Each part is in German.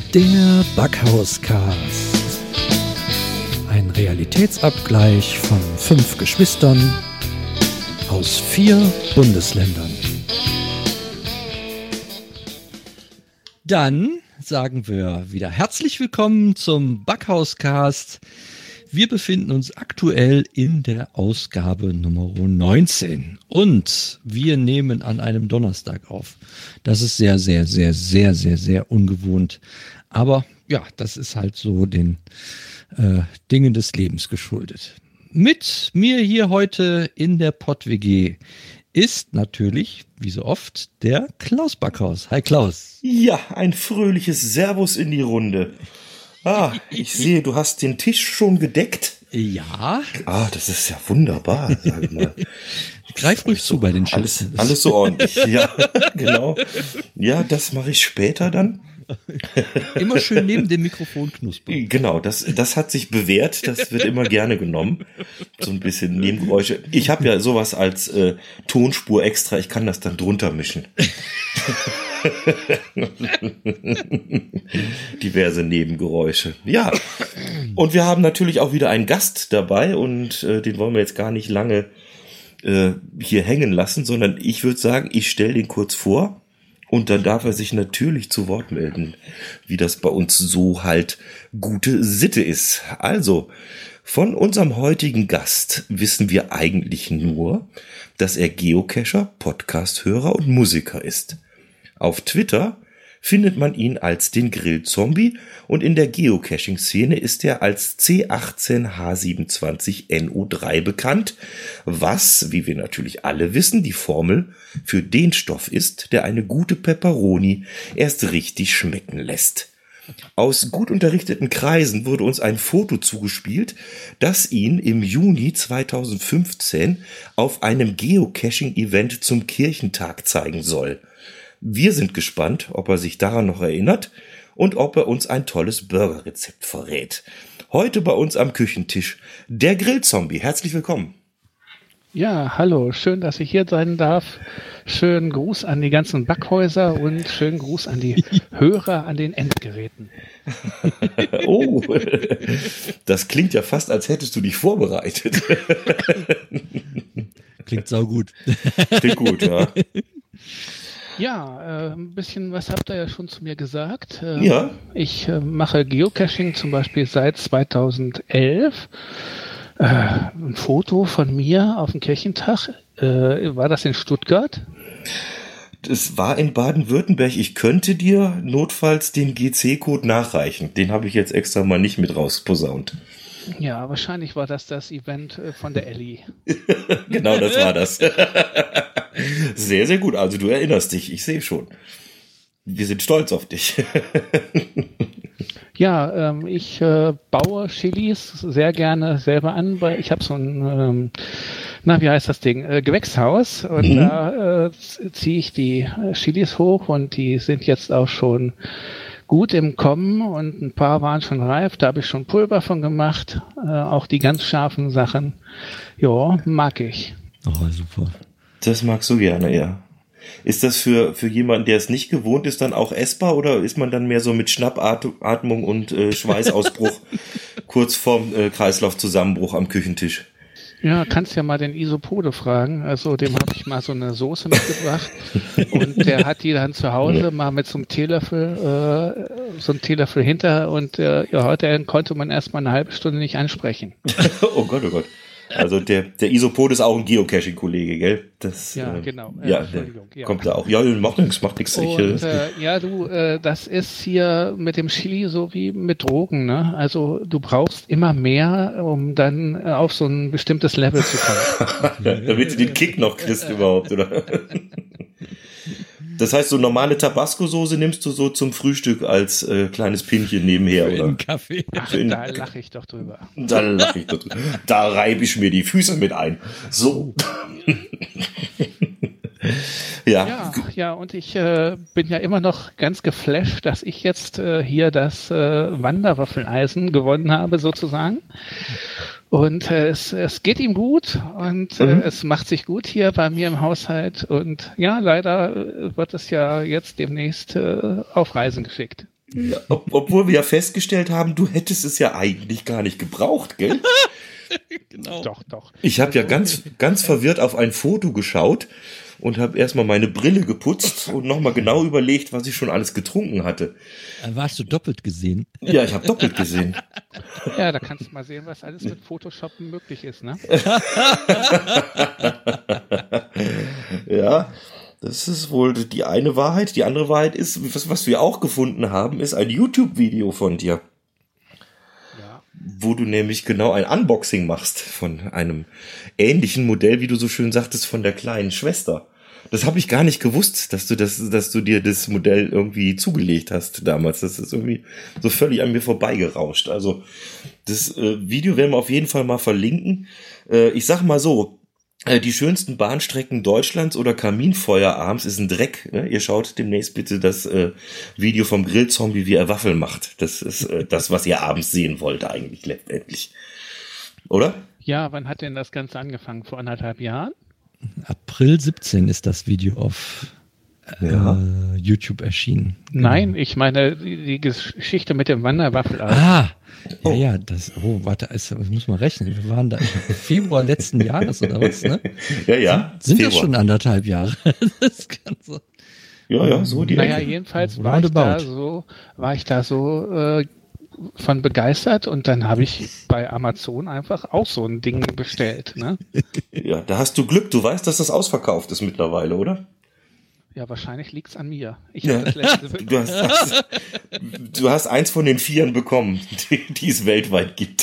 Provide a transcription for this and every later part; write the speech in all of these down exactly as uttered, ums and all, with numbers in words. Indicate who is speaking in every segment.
Speaker 1: Der Backhauscast. Ein Realitätsabgleich von fünf Geschwistern aus vier Bundesländern. Dann sagen wir wieder herzlich willkommen zum Backhauscast. Wir befinden uns aktuell in der Ausgabe Nummer neunzehn und wir nehmen an einem Donnerstag auf. Das ist sehr, sehr, sehr, sehr, sehr, sehr ungewohnt. Aber ja, das ist halt so den äh, Dingen des Lebens geschuldet. Mit mir hier heute in der Pott-W G ist natürlich, wie so oft, der Klaus Backhaus. Hi Klaus.
Speaker 2: Ja, ein fröhliches Servus in die Runde. Ah, ich sehe, du hast den Tisch schon gedeckt.
Speaker 1: Ja.
Speaker 2: Ah, das ist ja wunderbar, sag ich mal.
Speaker 1: Greif ruhig zu bei den Chips.
Speaker 2: Alles, alles so ordentlich, ja, genau. Ja, das mache ich später dann.
Speaker 1: Immer schön neben dem Mikrofon knuspern.
Speaker 2: Genau, das, das hat sich bewährt, das wird immer gerne genommen. So ein bisschen Nebengeräusche. Ich habe ja sowas als äh, Tonspur extra, ich kann das dann drunter mischen. Diverse Nebengeräusche. Ja, und wir haben natürlich auch wieder einen Gast dabei und äh, den wollen wir jetzt gar nicht lange äh, hier hängen lassen, sondern ich würde sagen, ich stelle den kurz vor und dann darf er sich natürlich zu Wort melden, wie das bei uns so halt gute Sitte ist. Also, von unserem heutigen Gast wissen wir eigentlich nur, dass er Geocacher, Podcast-Hörer und Musiker ist. Auf Twitter findet man ihn als den Grillzombie und in der Geocaching-Szene ist er als C achtzehn H siebenundzwanzig N O drei bekannt, was, wie wir natürlich alle wissen, die Formel für den Stoff ist, der eine gute Pepperoni erst richtig schmecken lässt. Aus gut unterrichteten Kreisen wurde uns ein Foto zugespielt, das ihn im Juni zweitausendfünfzehn auf einem Geocaching-Event zum Kirchentag zeigen soll. Wir sind gespannt, ob er sich daran noch erinnert und ob er uns ein tolles Burgerrezept verrät. Heute bei uns am Küchentisch der Grillzombie. Herzlich willkommen.
Speaker 3: Ja, hallo, schön, dass ich hier sein darf. Schönen Gruß an die ganzen Backhäuser und schönen Gruß an die Hörer an den Endgeräten.
Speaker 2: Oh, das klingt ja fast, als hättest du dich vorbereitet.
Speaker 1: Klingt saugut.
Speaker 2: Klingt gut, ja.
Speaker 3: Ja, äh, ein bisschen was habt ihr ja schon zu mir gesagt. Äh,
Speaker 2: Ja.
Speaker 3: Ich äh, mache Geocaching zum Beispiel seit zweitausendelf. Äh, ein Foto von mir auf dem Kirchentag. Äh, war das in Stuttgart?
Speaker 2: Das war in Baden-Württemberg. Ich könnte dir notfalls den G C-Code nachreichen. Den habe ich jetzt extra mal nicht mit rausposaunt.
Speaker 3: Ja, wahrscheinlich war das das Event äh, von der Elli.
Speaker 2: Genau, das war das. Sehr, sehr gut. Also du erinnerst dich, ich sehe schon. Wir sind stolz auf dich.
Speaker 3: Ja, ähm, ich äh, baue Chilis sehr gerne selber an, weil ich habe so ein, ähm, na wie heißt das Ding, äh, Gewächshaus und
Speaker 2: Mhm.
Speaker 3: da äh, ziehe ich die äh, Chilis hoch und die sind jetzt auch schon gut im Kommen und ein paar waren schon reif, da habe ich schon Pulver von gemacht, äh, auch die ganz scharfen Sachen, ja, mag ich.
Speaker 1: Oh, super.
Speaker 2: Das magst du gerne, ja. Ist das für, für jemanden, der es nicht gewohnt ist, dann auch essbar oder ist man dann mehr so mit Schnappatmung und äh, Schweißausbruch kurz vorm äh, Kreislaufzusammenbruch am Küchentisch?
Speaker 3: Ja, kannst ja mal den Isopode fragen. Also dem habe ich mal so eine Soße mitgebracht und der hat die dann zu Hause mal mit so einem Teelöffel, äh, so einem Teelöffel hinter und äh, ja, heute konnte man erst mal eine halbe Stunde nicht ansprechen.
Speaker 2: Oh Gott, oh Gott. Also der, der Isopod ist auch ein Geocaching-Kollege, gell? Das,
Speaker 3: Ja,
Speaker 2: äh,
Speaker 3: genau. Äh,
Speaker 2: Ja,
Speaker 3: Entschuldigung,
Speaker 2: der
Speaker 3: ja.
Speaker 2: kommt da auch. Ja, macht nichts, macht nichts. Ich,
Speaker 3: Und
Speaker 2: äh,
Speaker 3: äh, ja, du, äh, das ist hier mit dem Chili so wie mit Drogen, ne? Also du brauchst immer mehr, um dann äh, auf so ein bestimmtes Level zu kommen.
Speaker 2: damit du den Kick noch kriegst überhaupt, oder? Das heißt, so normale Tabasco-Soße nimmst du so zum Frühstück als äh, kleines Pinchen nebenher,
Speaker 1: Für
Speaker 2: oder?
Speaker 1: einen Kaffee.
Speaker 3: Ach,
Speaker 2: in-
Speaker 3: da lache ich doch drüber.
Speaker 2: Da lache ich doch drüber. Da reibe ich mir die Füße mit ein. So. ja.
Speaker 3: Ja, ja, und ich äh, bin ja immer noch ganz geflasht, dass ich jetzt äh, hier das äh, Wanderwaffeleisen gewonnen habe, sozusagen. Und äh, es, es geht ihm gut und äh,
Speaker 2: Mhm.
Speaker 3: es macht sich gut hier bei mir im Haushalt. Und ja, leider äh, wird es ja jetzt demnächst äh, auf Reisen geschickt.
Speaker 2: Ja, ob, obwohl wir ja festgestellt haben, du hättest es ja eigentlich gar nicht gebraucht, gell?
Speaker 3: Genau. Doch, doch.
Speaker 2: Ich habe ja ganz, ganz verwirrt auf ein Foto geschaut und habe erstmal meine Brille geputzt und nochmal genau überlegt, was ich schon alles getrunken hatte.
Speaker 1: Dann warst du doppelt gesehen.
Speaker 2: Ja, ich habe doppelt gesehen.
Speaker 3: Ja, da kannst du mal sehen, was alles mit Photoshop möglich ist, ne?
Speaker 2: Ja, das ist wohl die eine Wahrheit. Die andere Wahrheit ist, was, was wir auch gefunden haben, ist ein YouTube-Video von dir.
Speaker 3: Ja.
Speaker 2: Wo du nämlich genau ein Unboxing machst von einem ähnlichen Modell, wie du so schön sagtest, von der kleinen Schwester. Das habe ich gar nicht gewusst, dass du das, dass du dir das Modell irgendwie zugelegt hast damals. Das ist irgendwie so völlig an mir vorbeigerauscht. Also das äh, Video werden wir auf jeden Fall mal verlinken. Äh, ich sag mal so, äh, die schönsten Bahnstrecken Deutschlands oder Kaminfeuer abends ist ein Dreck. Ne? Ihr schaut demnächst bitte das äh, Video vom Grillzombie, wie er Waffeln macht. Das ist äh, das, was ihr abends sehen wollt eigentlich letztendlich. Oder?
Speaker 3: Ja, wann hat denn das Ganze angefangen? Vor anderthalb Jahren?
Speaker 1: April siebzehn ist das Video auf äh, ja. YouTube erschienen.
Speaker 3: Nein, ich meine die, die Geschichte mit dem Wanderwaffel.
Speaker 1: Ah, ja, oh. ja, das, oh, warte, das muss man rechnen. Wir waren da im Februar letzten Jahres oder was, ne?
Speaker 2: Ja, ja.
Speaker 1: Sind, sind das schon anderthalb Jahre? Das kann so.
Speaker 2: Ja, ja, so die
Speaker 3: Naja, Ecke. Jedenfalls war ich, da so, war ich da so äh, von begeistert und dann habe ich bei Amazon einfach auch so ein Ding bestellt. Ne?
Speaker 2: Ja, da hast du Glück. Du weißt, dass das ausverkauft ist mittlerweile, oder?
Speaker 3: Ja, wahrscheinlich liegt's an mir. Ich
Speaker 2: ja.
Speaker 3: das letzte
Speaker 2: du, hast, hast, du hast eins von den Vieren bekommen, die, die es weltweit gibt.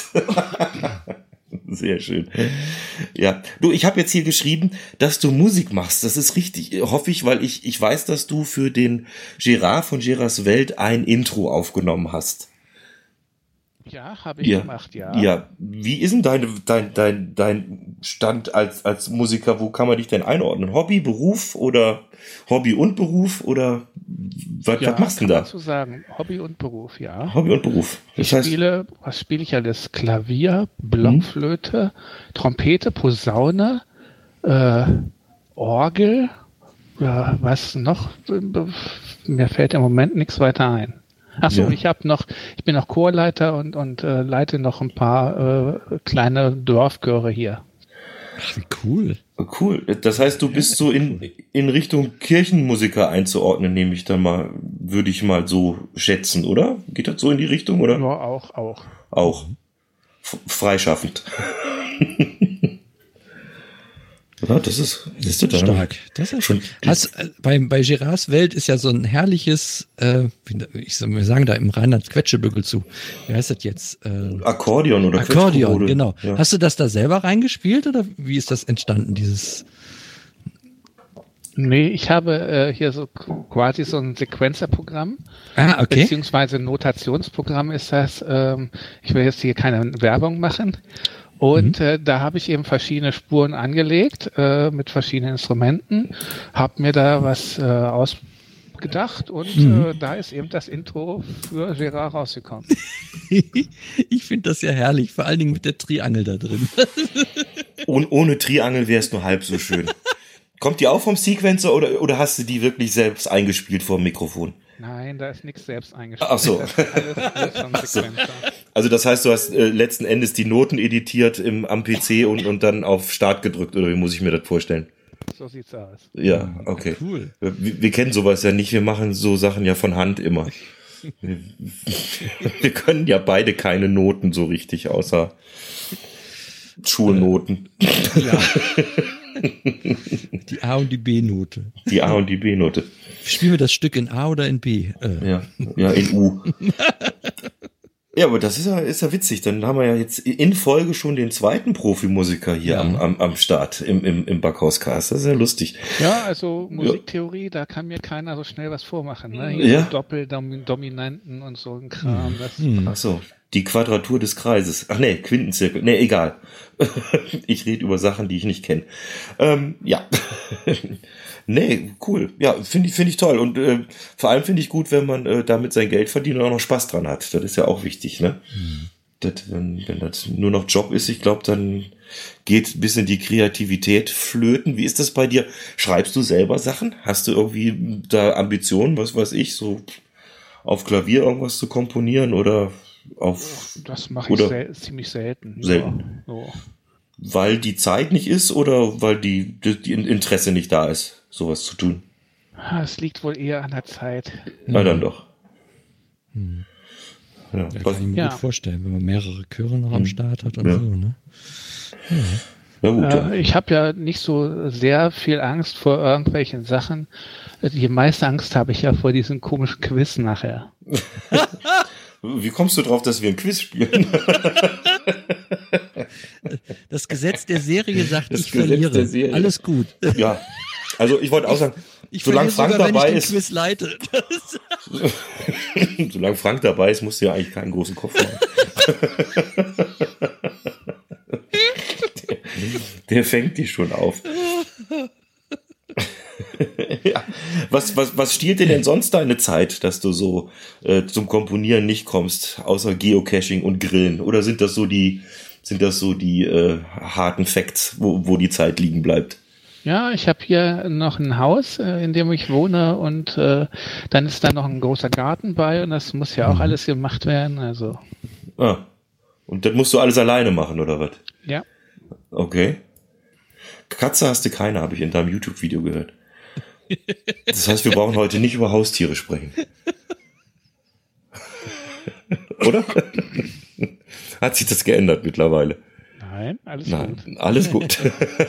Speaker 2: Sehr schön. Ja, du, ich habe jetzt hier geschrieben, dass du Musik machst. Das ist richtig, hoffe ich, weil ich, ich weiß, dass du für den Gerard von Gerards Welt ein Intro aufgenommen hast.
Speaker 3: Ja, habe ich
Speaker 2: ja.
Speaker 3: gemacht, ja.
Speaker 2: Ja, wie ist denn deine, dein, dein, dein Stand als, als Musiker? Wo kann man dich denn einordnen? Hobby, Beruf oder Hobby und Beruf oder was,
Speaker 3: ja,
Speaker 2: was machst du denn da?
Speaker 3: Kannst du sagen, Hobby und Beruf, ja.
Speaker 2: Hobby und Beruf. Das
Speaker 3: ich
Speaker 2: heißt,
Speaker 3: spiele, was spiele ich alles? Klavier, Blockflöte, hm. Trompete, Posaune, äh, Orgel, ja, was noch? Mir fällt im Moment nichts weiter ein. Achso, ja. ich habe noch, ich bin noch Chorleiter und und äh, leite noch ein paar äh, kleine Dorfchöre hier.
Speaker 1: Ach, wie cool.
Speaker 2: Cool. Das heißt, du bist so in in Richtung Kirchenmusiker einzuordnen, nehme ich dann mal, würde ich mal so schätzen, oder? Geht das so in die Richtung, oder?
Speaker 3: Ja, auch, auch.
Speaker 2: Auch. F- freischaffend. Ja, das ist,
Speaker 1: das ist stark. Das ist schon. Hast, bei, bei Gerards Welt ist ja so ein herrliches, äh, ich soll mal sagen, da im Rheinland Quetschebügel zu. Wie heißt das jetzt? Äh,
Speaker 2: Akkordeon oder
Speaker 1: Akkordeon, genau. Ja. Hast du das da selber reingespielt oder wie ist das entstanden, dieses?
Speaker 3: Nee, ich habe äh, hier so quasi so ein Sequenzerprogramm.
Speaker 1: Ah, okay.
Speaker 3: Beziehungsweise Notationsprogramm ist das. Ähm, ich will jetzt hier keine Werbung machen. Und mhm. äh, da habe ich eben verschiedene Spuren angelegt äh, mit verschiedenen Instrumenten, habe mir da was äh, ausgedacht und mhm. äh, da ist eben das Intro für Gerard rausgekommen.
Speaker 1: Ich finde das ja herrlich, vor allen Dingen mit der Triangel da drin.
Speaker 2: Und ohne Triangel wäre es nur halb so schön. Kommt die auch vom Sequencer oder, oder hast du die wirklich selbst eingespielt vor dem Mikrofon?
Speaker 3: Nein, da ist nichts selbst eingespielt.
Speaker 2: Ach so.
Speaker 3: Das ist alles, alles vom Sequencer.
Speaker 2: Also das heißt, du hast äh, letzten Endes die Noten editiert im, am P C und, und dann auf Start gedrückt, oder wie muss ich mir das vorstellen?
Speaker 3: So sieht's aus.
Speaker 2: Ja, okay.
Speaker 1: Cool.
Speaker 2: Wir, wir kennen sowas ja nicht, wir machen so Sachen ja von Hand immer. wir, wir können ja beide keine Noten so richtig, außer Schulnoten.
Speaker 1: Ja. Die A- und die B-Note.
Speaker 2: Die A- und die B-Note.
Speaker 1: Spielen wir das Stück in A oder in B?
Speaker 2: Äh. Ja, ja, in U. Ja, aber das ist ja, ist ja witzig. Dann haben wir ja jetzt in Folge schon den zweiten Profimusiker hier ja. am, am, am Start im, im, im Backhauscast. Das ist ja lustig.
Speaker 3: Ja, also Musiktheorie, ja. Da kann mir keiner so schnell was vormachen. Ne? Hier
Speaker 2: ja.
Speaker 3: so Doppeldominanten und so ein Kram. Das
Speaker 2: hm. Ach so, die Quadratur des Kreises. Ach nee, Quintenzirkel. Nee, egal. Ich rede über Sachen, die ich nicht kenne. Ähm, ja. Nee, cool. Ja, finde ich, finde ich toll. Und äh, vor allem finde ich gut, wenn man äh, damit sein Geld verdient und auch noch Spaß dran hat. Das ist ja auch wichtig, ne? Mhm. Das, wenn, wenn das nur noch Job ist, ich glaube, dann geht ein bisschen die Kreativität flöten. Wie ist das bei dir? Schreibst du selber Sachen? Hast du irgendwie da Ambitionen, was weiß ich, so auf Klavier irgendwas zu komponieren oder auf...
Speaker 3: Das mache ich sel- ziemlich selten.
Speaker 2: Selten.
Speaker 3: Ja, so.
Speaker 2: Weil die Zeit nicht ist oder weil die, die Interesse nicht da ist, sowas zu tun?
Speaker 3: Es liegt wohl eher an der Zeit.
Speaker 2: Na dann doch.
Speaker 1: Hm.
Speaker 2: Ja,
Speaker 1: Ja,
Speaker 2: was,
Speaker 1: kann ich mir
Speaker 3: Ja.
Speaker 1: gut vorstellen, wenn man mehrere Chöre noch am Start hat und
Speaker 2: Ja.
Speaker 1: so, ne?
Speaker 2: na gut, ja.
Speaker 3: Äh, ich habe ja nicht so sehr viel Angst vor irgendwelchen Sachen. Die meiste Angst habe ich ja vor diesem komischen Quiz nachher.
Speaker 2: Wie kommst du drauf, dass wir ein Quiz spielen?
Speaker 1: Das Gesetz der Serie sagt,
Speaker 2: Das
Speaker 1: ich
Speaker 2: Gesetz
Speaker 1: verliere.
Speaker 2: der Serie.
Speaker 1: Alles gut.
Speaker 2: Ja, also ich wollte auch sagen,
Speaker 1: Ich
Speaker 2: solange
Speaker 1: verliere
Speaker 2: Frank
Speaker 1: sogar,
Speaker 2: dabei
Speaker 1: wenn ich den
Speaker 2: ist,
Speaker 1: Quiz leite.
Speaker 2: solange Frank dabei ist, musst du ja eigentlich keinen großen Kopf machen. der, der fängt dich schon auf. Ja. Was, was, was stiehlt dir denn sonst deine Zeit, dass du so äh, zum Komponieren nicht kommst, außer Geocaching und Grillen? Oder sind das so die, sind das so die äh, harten Facts, wo, wo die Zeit liegen bleibt?
Speaker 3: Ja, ich habe hier noch ein Haus, äh, in dem ich wohne, und äh, dann ist da noch ein großer Garten bei, und das muss ja auch alles gemacht werden. Also
Speaker 2: Ah. Und das musst du alles alleine machen, oder was?
Speaker 3: ja.
Speaker 2: Okay. Katze hast du keine, habe ich in deinem YouTube-Video gehört. Das heißt, wir brauchen heute nicht über Haustiere sprechen. Oder? Hat sich das geändert mittlerweile?
Speaker 3: Nein, alles
Speaker 2: Nein,
Speaker 3: gut.
Speaker 2: alles gut.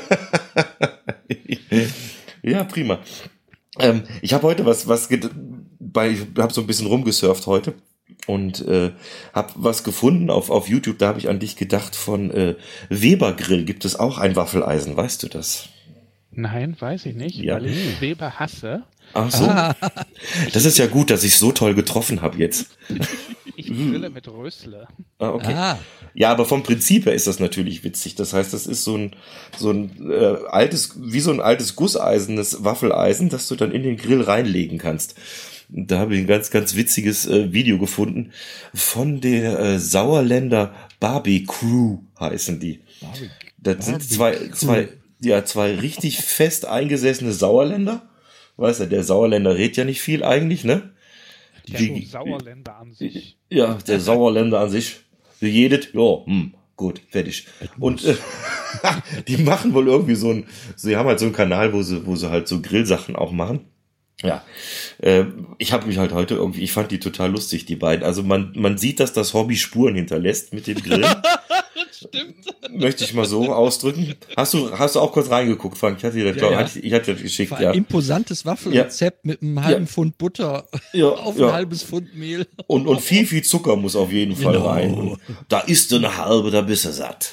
Speaker 2: Ja, prima. Ähm, ich habe heute was, was get- bei, ich habe so ein bisschen rumgesurft heute und äh, habe was gefunden auf auf YouTube. Da habe ich an dich gedacht von äh, Weber Grill. Gibt es auch ein Waffeleisen? Weißt du das?
Speaker 3: Nein, weiß ich nicht,
Speaker 2: Ja.
Speaker 3: weil ich Weber hasse.
Speaker 2: Ach so. Das ist ja gut, dass ich so toll getroffen habe jetzt.
Speaker 3: Ich grille mit Rösle.
Speaker 2: Ah, okay.
Speaker 1: Ah,
Speaker 2: Ja, aber vom Prinzip her ist das natürlich witzig. Das heißt, das ist so ein so ein äh, altes, wie so ein altes gusseisenes Waffeleisen, das du dann in den Grill reinlegen kannst. Und da habe ich ein ganz, ganz witziges äh, Video gefunden von der äh, Sauerländer Barbie Crew heißen die. Das sind zwei, zwei, ja, zwei richtig fest eingesessene Sauerländer. Weißt du, der Sauerländer redet ja nicht viel eigentlich, ne?
Speaker 3: Ja,
Speaker 2: Die-
Speaker 3: so Sauerländer an sich.
Speaker 2: Ja, der Sauerländer an sich. Wie jedes, ja, hm, gut, fertig. Und äh, die machen wohl irgendwie so ein, sie haben halt so einen Kanal, wo sie, wo sie halt so Grillsachen auch machen. Ja, äh, ich habe mich halt heute irgendwie, ich fand die total lustig, die beiden. Also man, man sieht, dass das Hobby Spuren hinterlässt mit dem Grillen.
Speaker 1: stimmt.
Speaker 2: Möchte ich mal so ausdrücken. Hast du, hast du auch kurz reingeguckt, Frank? Ich hatte dir das,
Speaker 1: Ja,
Speaker 2: glaub,
Speaker 1: ja.
Speaker 2: hatte ich, ich hatte dir das geschickt,
Speaker 1: War
Speaker 2: ja.
Speaker 1: ein imposantes Waffelrezept mit einem halben
Speaker 2: Ja.
Speaker 1: Pfund Butter
Speaker 2: Ja,
Speaker 1: auf
Speaker 2: ja.
Speaker 1: ein halbes Pfund Mehl.
Speaker 2: Und, und viel, viel Zucker muss auf jeden Fall
Speaker 1: Genau.
Speaker 2: rein. Und da isst du eine halbe, da bist du satt.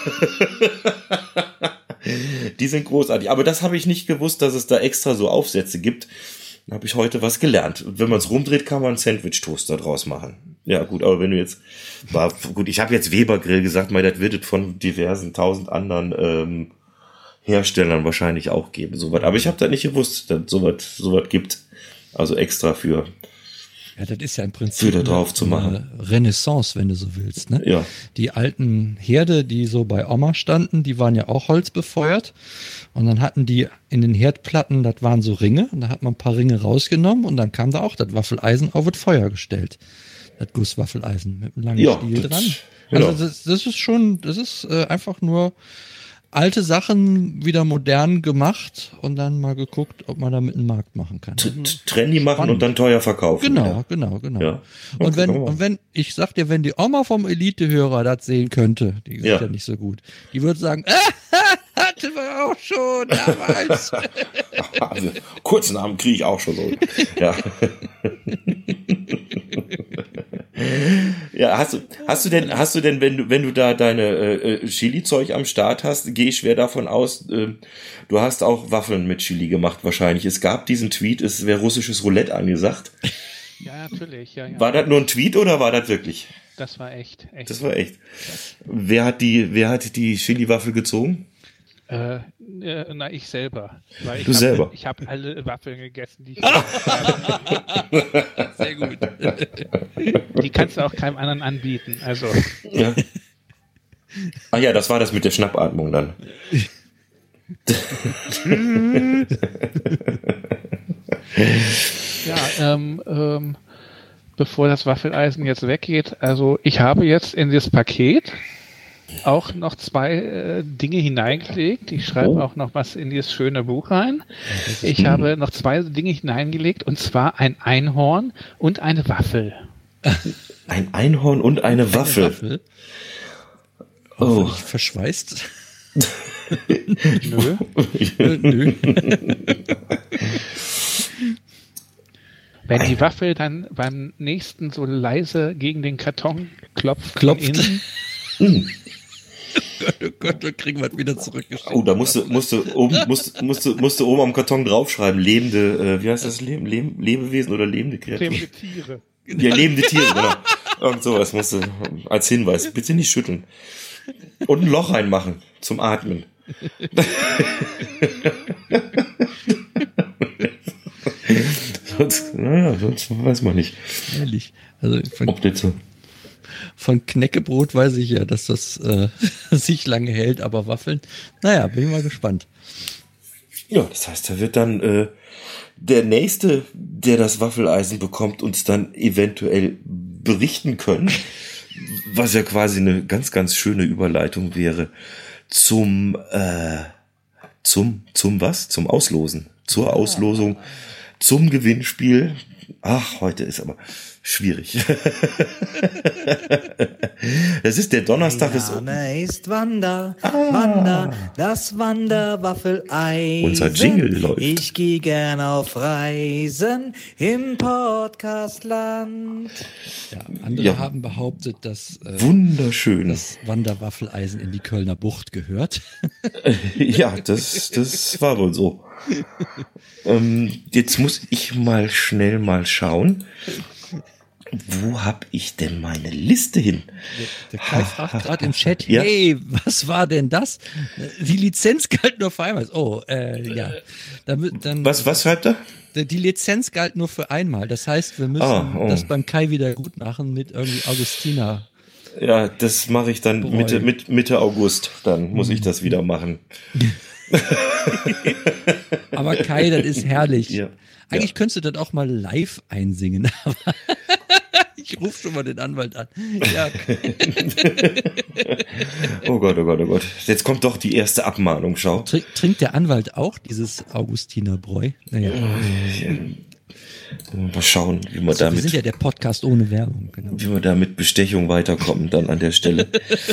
Speaker 2: Die sind großartig. Aber das habe ich nicht gewusst, dass es da extra so Aufsätze gibt. Da habe ich heute was gelernt. Und wenn man es rumdreht, kann man einen Sandwich-Toaster draus machen. Ja, gut, aber wenn du jetzt, war, gut, ich habe jetzt Weber Grill gesagt, mal, das wird es von diversen tausend anderen ähm, Herstellern wahrscheinlich auch geben. So was. Aber ich habe da nicht gewusst, dass sowas sowas gibt. Also extra für,
Speaker 1: Ja, das ist ja im Prinzip
Speaker 2: Für da drauf zu machen.
Speaker 1: eine Renaissance, wenn du so willst. Ne?
Speaker 2: ja.
Speaker 1: Die alten Herde, die so bei Oma standen, die waren ja auch holzbefeuert. Und dann hatten die in den Herdplatten, das waren so Ringe, und da hat man ein paar Ringe rausgenommen und dann kam da auch das Waffeleisen auf das Feuer gestellt. Das Gusswaffeleisen mit einem langen
Speaker 2: Ja,
Speaker 1: Stiel
Speaker 2: das-
Speaker 1: dran.
Speaker 2: genau.
Speaker 1: Also das, das ist schon, das ist äh, einfach nur alte Sachen wieder modern gemacht und dann mal geguckt, ob man damit einen Markt machen kann.
Speaker 2: T- t- Trendy machen und dann teuer verkaufen.
Speaker 1: Genau,
Speaker 2: Ja.
Speaker 1: genau, genau.
Speaker 2: Ja.
Speaker 1: Und
Speaker 2: Okay,
Speaker 1: wenn,
Speaker 2: kann man
Speaker 1: und wenn, ich sag dir, wenn die Oma vom Elite-Hörer das sehen könnte, die sieht
Speaker 2: Ja.
Speaker 1: ja nicht so gut, die würde sagen, hatten wir auch schon damals.
Speaker 2: Also, kurz nach dem Krieg auch schon so. Ja. Ja, hast du, hast du denn, hast du denn, wenn du, wenn du da deine äh, Chili-Zeug am Start hast, gehe ich schwer davon aus, äh, du hast auch Waffeln mit Chili gemacht wahrscheinlich. Es gab diesen Tweet, es wäre russisches Roulette angesagt.
Speaker 3: Ja, natürlich. Ja, ja.
Speaker 2: War das nur ein Tweet oder war das wirklich?
Speaker 3: Das war echt. echt.
Speaker 2: Das war echt. Wer hat die, wer hat die Chili-Waffel gezogen?
Speaker 3: Äh, äh, na, ich selber. Weil ich
Speaker 2: Du
Speaker 3: hab,
Speaker 2: selber?
Speaker 3: Ich habe alle Waffeln gegessen, die ich habe.
Speaker 1: Sehr gut.
Speaker 3: Die kannst du auch keinem anderen anbieten. Also,
Speaker 2: Ja. Ach ja, das war das mit der Schnappatmung dann.
Speaker 3: ja, ähm, ähm, bevor das Waffeleisen jetzt weggeht. Also ich habe jetzt in das Paket auch noch zwei äh, Dinge hineingelegt. Ich schreibe oh. auch noch was in dieses schöne Buch rein. Ich hm. habe noch zwei Dinge hineingelegt, und zwar ein Einhorn und eine Waffel.
Speaker 2: Ein Einhorn und eine Waffel? Eine Waffel?
Speaker 1: Oh. Ich verschweißt?
Speaker 3: Nö. Nö. Wenn die Waffel dann beim nächsten so leise gegen den Karton klopft,
Speaker 1: klopft. Innen, hm. Oh Gott, oh Gott, da kriegen wir wieder zurückgeschickt.
Speaker 2: Oh, da musst du, musst du oben, musst, musst du, musst du oben am Karton draufschreiben, lebende, äh, wie heißt das, Leb, Leb, Lebewesen oder lebende Kreaturen?
Speaker 3: Lebende Tiere.
Speaker 2: Ja, lebende Tiere, genau. Irgend sowas musst du als Hinweis. Bitte nicht schütteln. Und ein Loch reinmachen zum Atmen. sonst, naja, sonst weiß man nicht.
Speaker 1: Ehrlich. Also von,
Speaker 2: Ob das so.
Speaker 1: Von Knäckebrot weiß ich ja, dass das äh, sich lange hält, aber Waffeln, naja, bin ich mal gespannt.
Speaker 2: Ja, das heißt, da wird dann äh, der Nächste, der das Waffeleisen bekommt, uns dann eventuell berichten können, was ja quasi eine ganz, ganz schöne Überleitung wäre zum, äh, zum, zum was? Zum Auslosen. Zur Auslosung, zum Gewinnspiel. Ach, heute ist aber schwierig. Es ist der Donnerstag.
Speaker 4: Mein Name ist Wanda, ah. Wanda, das Wanderwaffeleisen.
Speaker 2: Unser Jingle läuft.
Speaker 4: Ich gehe gern auf Reisen im Podcastland.
Speaker 1: Ja, andere ja. haben behauptet, dass äh,
Speaker 2: wunderschön
Speaker 1: das Wanderwaffeleisen in die Kölner Bucht gehört.
Speaker 2: Ja, das, das war wohl so. ähm, jetzt muss ich mal schnell mal schauen. Wo hab ich denn meine Liste hin?
Speaker 1: Der, der Kai fragt gerade im Chat, ja? Hey, was war denn das? Die Lizenz galt nur für einmal. Oh, äh, ja. Dann, dann,
Speaker 2: was, was schreibt er?
Speaker 1: Die Lizenz galt nur für einmal. Das heißt, wir müssen ah, oh. das beim Kai wieder gut machen mit irgendwie Augustina.
Speaker 2: Ja, das mache ich dann Mitte, mit, Mitte August. Dann muss ich das wieder machen.
Speaker 1: Aber Kai, das ist herrlich.
Speaker 2: Ja.
Speaker 1: Eigentlich
Speaker 2: ja.
Speaker 1: könntest du das auch mal live einsingen. Ich rufe schon mal den Anwalt an. Ja.
Speaker 2: Oh Gott, oh Gott, oh Gott. Jetzt kommt doch die erste Abmahnung, schau.
Speaker 1: Trink, trinkt der Anwalt auch dieses Augustinerbräu? Naja.
Speaker 2: Mal schauen, wie wir
Speaker 1: also,
Speaker 2: damit.
Speaker 1: Wir sind ja der Podcast ohne Werbung. Genau.
Speaker 2: Wie wir da mit Bestechung weiterkommen dann an der Stelle.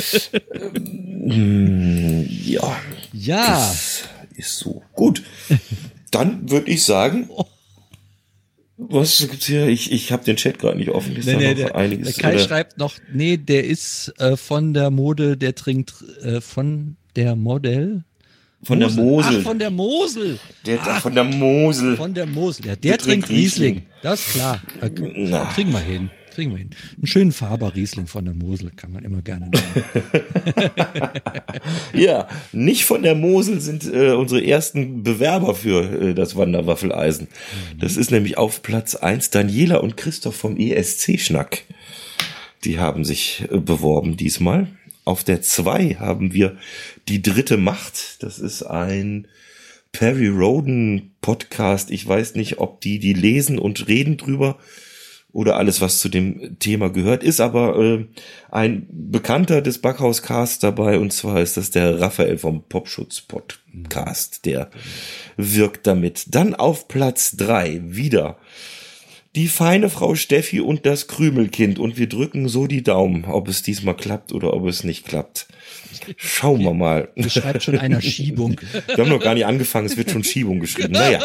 Speaker 2: ähm, ja.
Speaker 1: Ja.
Speaker 2: Das ist so. Gut. Dann würde ich sagen. Was gibt's hier? Ich, ich habe den Chat gerade nicht offen. Ist nee, da nee, noch
Speaker 1: der,
Speaker 2: einiges,
Speaker 1: der Kai
Speaker 2: oder?
Speaker 1: schreibt noch, nee, der ist äh, von der Mode, der trinkt äh, von der Modell.
Speaker 2: Von Mosel. der Mosel.
Speaker 1: Ach, von der Mosel.
Speaker 2: Der,
Speaker 1: Ach,
Speaker 2: von der Mosel.
Speaker 1: Von der Mosel. Ja, der, der trinkt Riesling. Riesling. Das ist klar. Da, Na. Kriegen wir hin. Kriegen wir hin. Einen schönen Faber-Riesling von der Mosel kann man immer gerne nehmen.
Speaker 2: Ja, nicht von der Mosel sind äh, unsere ersten Bewerber für äh, das Wanderwaffeleisen. Mhm. Das ist nämlich auf Platz eins Daniela und Christoph vom E S C-Schnack. Die haben sich äh, beworben diesmal. Auf der zwei haben wir die dritte Macht. Das ist ein Perry Roden Podcast. Ich weiß nicht, ob die die lesen und reden drüber oder alles, was zu dem Thema gehört, ist aber äh, ein Bekannter des Backhaus-Casts dabei, und zwar ist das der Raphael vom Popschutz-Podcast, der wirkt damit. Dann auf Platz drei wieder die feine Frau Steffi und das Krümelkind, und wir drücken so die Daumen, ob es diesmal klappt oder ob es nicht klappt. Schauen wir mal.
Speaker 1: Du schreibst schon einer Schiebung.
Speaker 2: Wir haben noch gar nicht angefangen, es wird schon Schiebung geschrieben. Naja.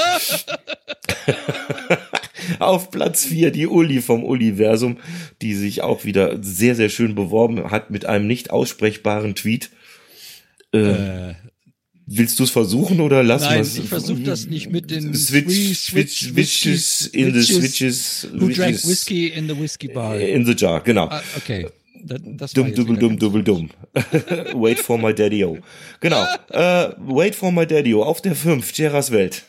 Speaker 2: Auf Platz vier die Uli vom Uliversum, die sich auch wieder sehr, sehr schön beworben hat mit einem nicht aussprechbaren Tweet. Äh, äh, willst du es versuchen oder lassen wir es?
Speaker 1: Nein, ich versuche das nicht mit den
Speaker 2: Switch, Switch, Switches in the Switches.
Speaker 1: Who drank whiskey in the whiskey bar?
Speaker 2: In the jar, genau.
Speaker 1: Ah, okay. Das, das
Speaker 2: dumm, dumm, dumm, dumm, dumm. Wait for my daddy-o. Genau. äh, Wait for my daddy-o. Auf der fünf, Geras Welt.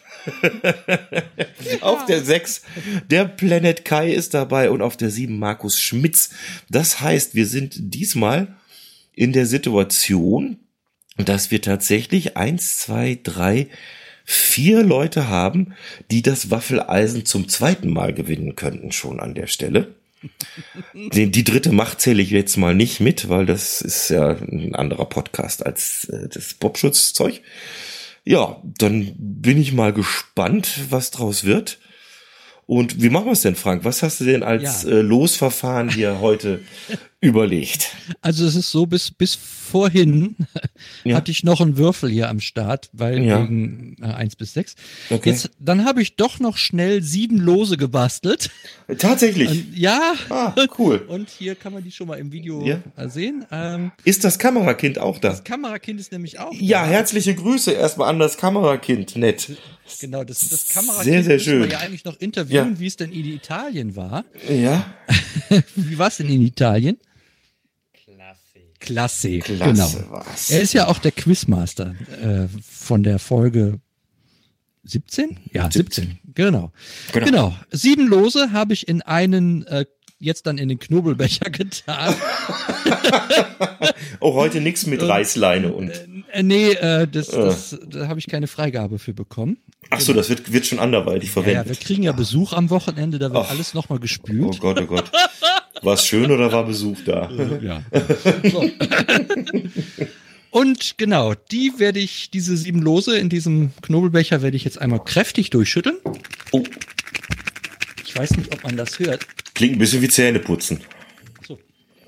Speaker 2: Auf der sechs, der Planet Kai ist dabei, und auf der sieben Markus Schmitz. Das heißt, wir sind diesmal in der Situation, dass wir tatsächlich eins, zwei, drei, vier Leute haben, die das Waffeleisen zum zweiten Mal gewinnen könnten schon an der Stelle. Die, die dritte Macht zähle ich jetzt mal nicht mit, weil das ist ja ein anderer Podcast als äh, das Popschutzzeug. Ja, dann bin ich mal gespannt, was draus wird. Und wie machen wir es denn, Frank? Was hast du denn als ja. äh, Losverfahren hier heute überlegt?
Speaker 1: Also es ist so, bis bis vorhin ja. hatte ich noch einen Würfel hier am Start, weil
Speaker 2: ja.
Speaker 1: wegen äh, eins bis sechs.
Speaker 2: Okay.
Speaker 1: Jetzt, dann habe ich doch noch schnell sieben Lose gebastelt.
Speaker 2: Tatsächlich?
Speaker 1: Und, ja.
Speaker 2: Ah, cool.
Speaker 1: Und hier kann man die schon mal im Video
Speaker 2: ja.
Speaker 1: sehen. Ähm,
Speaker 2: ist das Kamerakind auch da?
Speaker 1: Das Kamerakind ist nämlich auch
Speaker 2: ja,
Speaker 1: da.
Speaker 2: Herzliche Grüße erstmal an das Kamerakind. Nett.
Speaker 1: Genau, das, das Kamerakind
Speaker 2: sehr, sehr schön.
Speaker 1: müssen wir ja eigentlich noch interviewen,
Speaker 2: ja.
Speaker 1: wie es denn in Italien war.
Speaker 2: Ja.
Speaker 1: Wie war es denn in Italien? Klasse.
Speaker 2: Klasse,
Speaker 1: genau.
Speaker 2: Was.
Speaker 1: Er ist ja auch der Quizmaster äh, von der Folge siebzehn? Ja, siebzehn. Genau. genau. Genau. Sieben Lose habe ich in einen, äh, jetzt dann in den Knobelbecher getan.
Speaker 2: Oh, heute nichts mit Reißleine und.
Speaker 1: Äh, nee, äh, das, das, da habe ich keine Freigabe für bekommen.
Speaker 2: Ach so, das wird, wird schon anderweitig verwendet.
Speaker 1: Ja, ja, wir kriegen ja Besuch am Wochenende, da wird
Speaker 2: Ach.
Speaker 1: alles nochmal gespült.
Speaker 2: Oh Gott, oh Gott. War es schön oder war Besuch da?
Speaker 1: Ja. So. Und genau, die werde ich, diese sieben Lose in diesem Knobelbecher werde ich jetzt einmal kräftig durchschütteln.
Speaker 2: Oh.
Speaker 1: Ich weiß nicht, ob man das hört.
Speaker 2: Klingt ein bisschen wie Zähneputzen.
Speaker 1: So.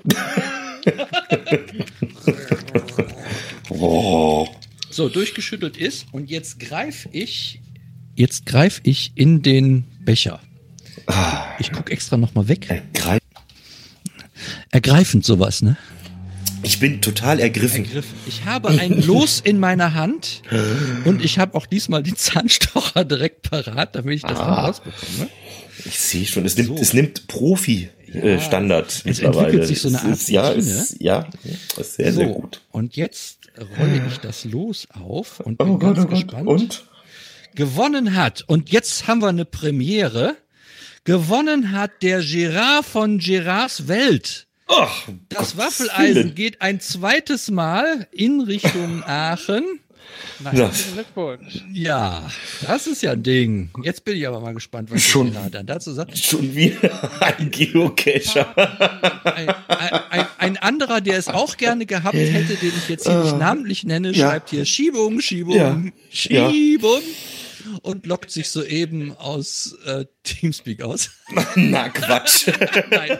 Speaker 2: Oh.
Speaker 1: So, durchgeschüttelt ist und jetzt greife ich, jetzt greife ich in den Becher. Ich gucke extra nochmal weg.
Speaker 2: Ergreif-
Speaker 1: Ergreifend sowas, ne?
Speaker 2: Ich bin total ergriffen.
Speaker 1: Ergriffen. Ich habe ein Los in meiner Hand und ich habe auch diesmal den Zahnstocher direkt parat, damit ich das ah. dann rausbekomme.
Speaker 2: Ich sehe schon, es nimmt, so. es nimmt Profi-Standard
Speaker 1: ja, es entwickelt sich so eine Art
Speaker 2: ist, ja, ist, ja, das ist sehr,
Speaker 1: so,
Speaker 2: sehr gut.
Speaker 1: Und jetzt rolle ich das Los auf und bin
Speaker 2: oh
Speaker 1: ganz
Speaker 2: Gott, oh
Speaker 1: gespannt.
Speaker 2: Gott. Und?
Speaker 1: Gewonnen hat, und jetzt haben wir eine Premiere, gewonnen hat der Gerard von Gerards Welt.
Speaker 2: Ach,
Speaker 1: das Waffeleisen geht ein zweites Mal in Richtung Aachen.
Speaker 3: Herzlichen Glückwunsch.
Speaker 1: Ja, das ist ja ein Ding. Jetzt bin ich aber mal gespannt, was
Speaker 2: schon,
Speaker 1: der dann dazu sagt.
Speaker 2: Schon wieder ein Geocacher.
Speaker 1: Ein, ein, ein, ein anderer, der es auch gerne gehabt hätte, den ich jetzt hier nicht namentlich nenne,
Speaker 2: ja.
Speaker 1: schreibt hier Schiebung, Schiebung,
Speaker 2: ja.
Speaker 1: Schiebung und lockt sich soeben aus äh, Teamspeak aus.
Speaker 2: Na Quatsch.
Speaker 1: Nein.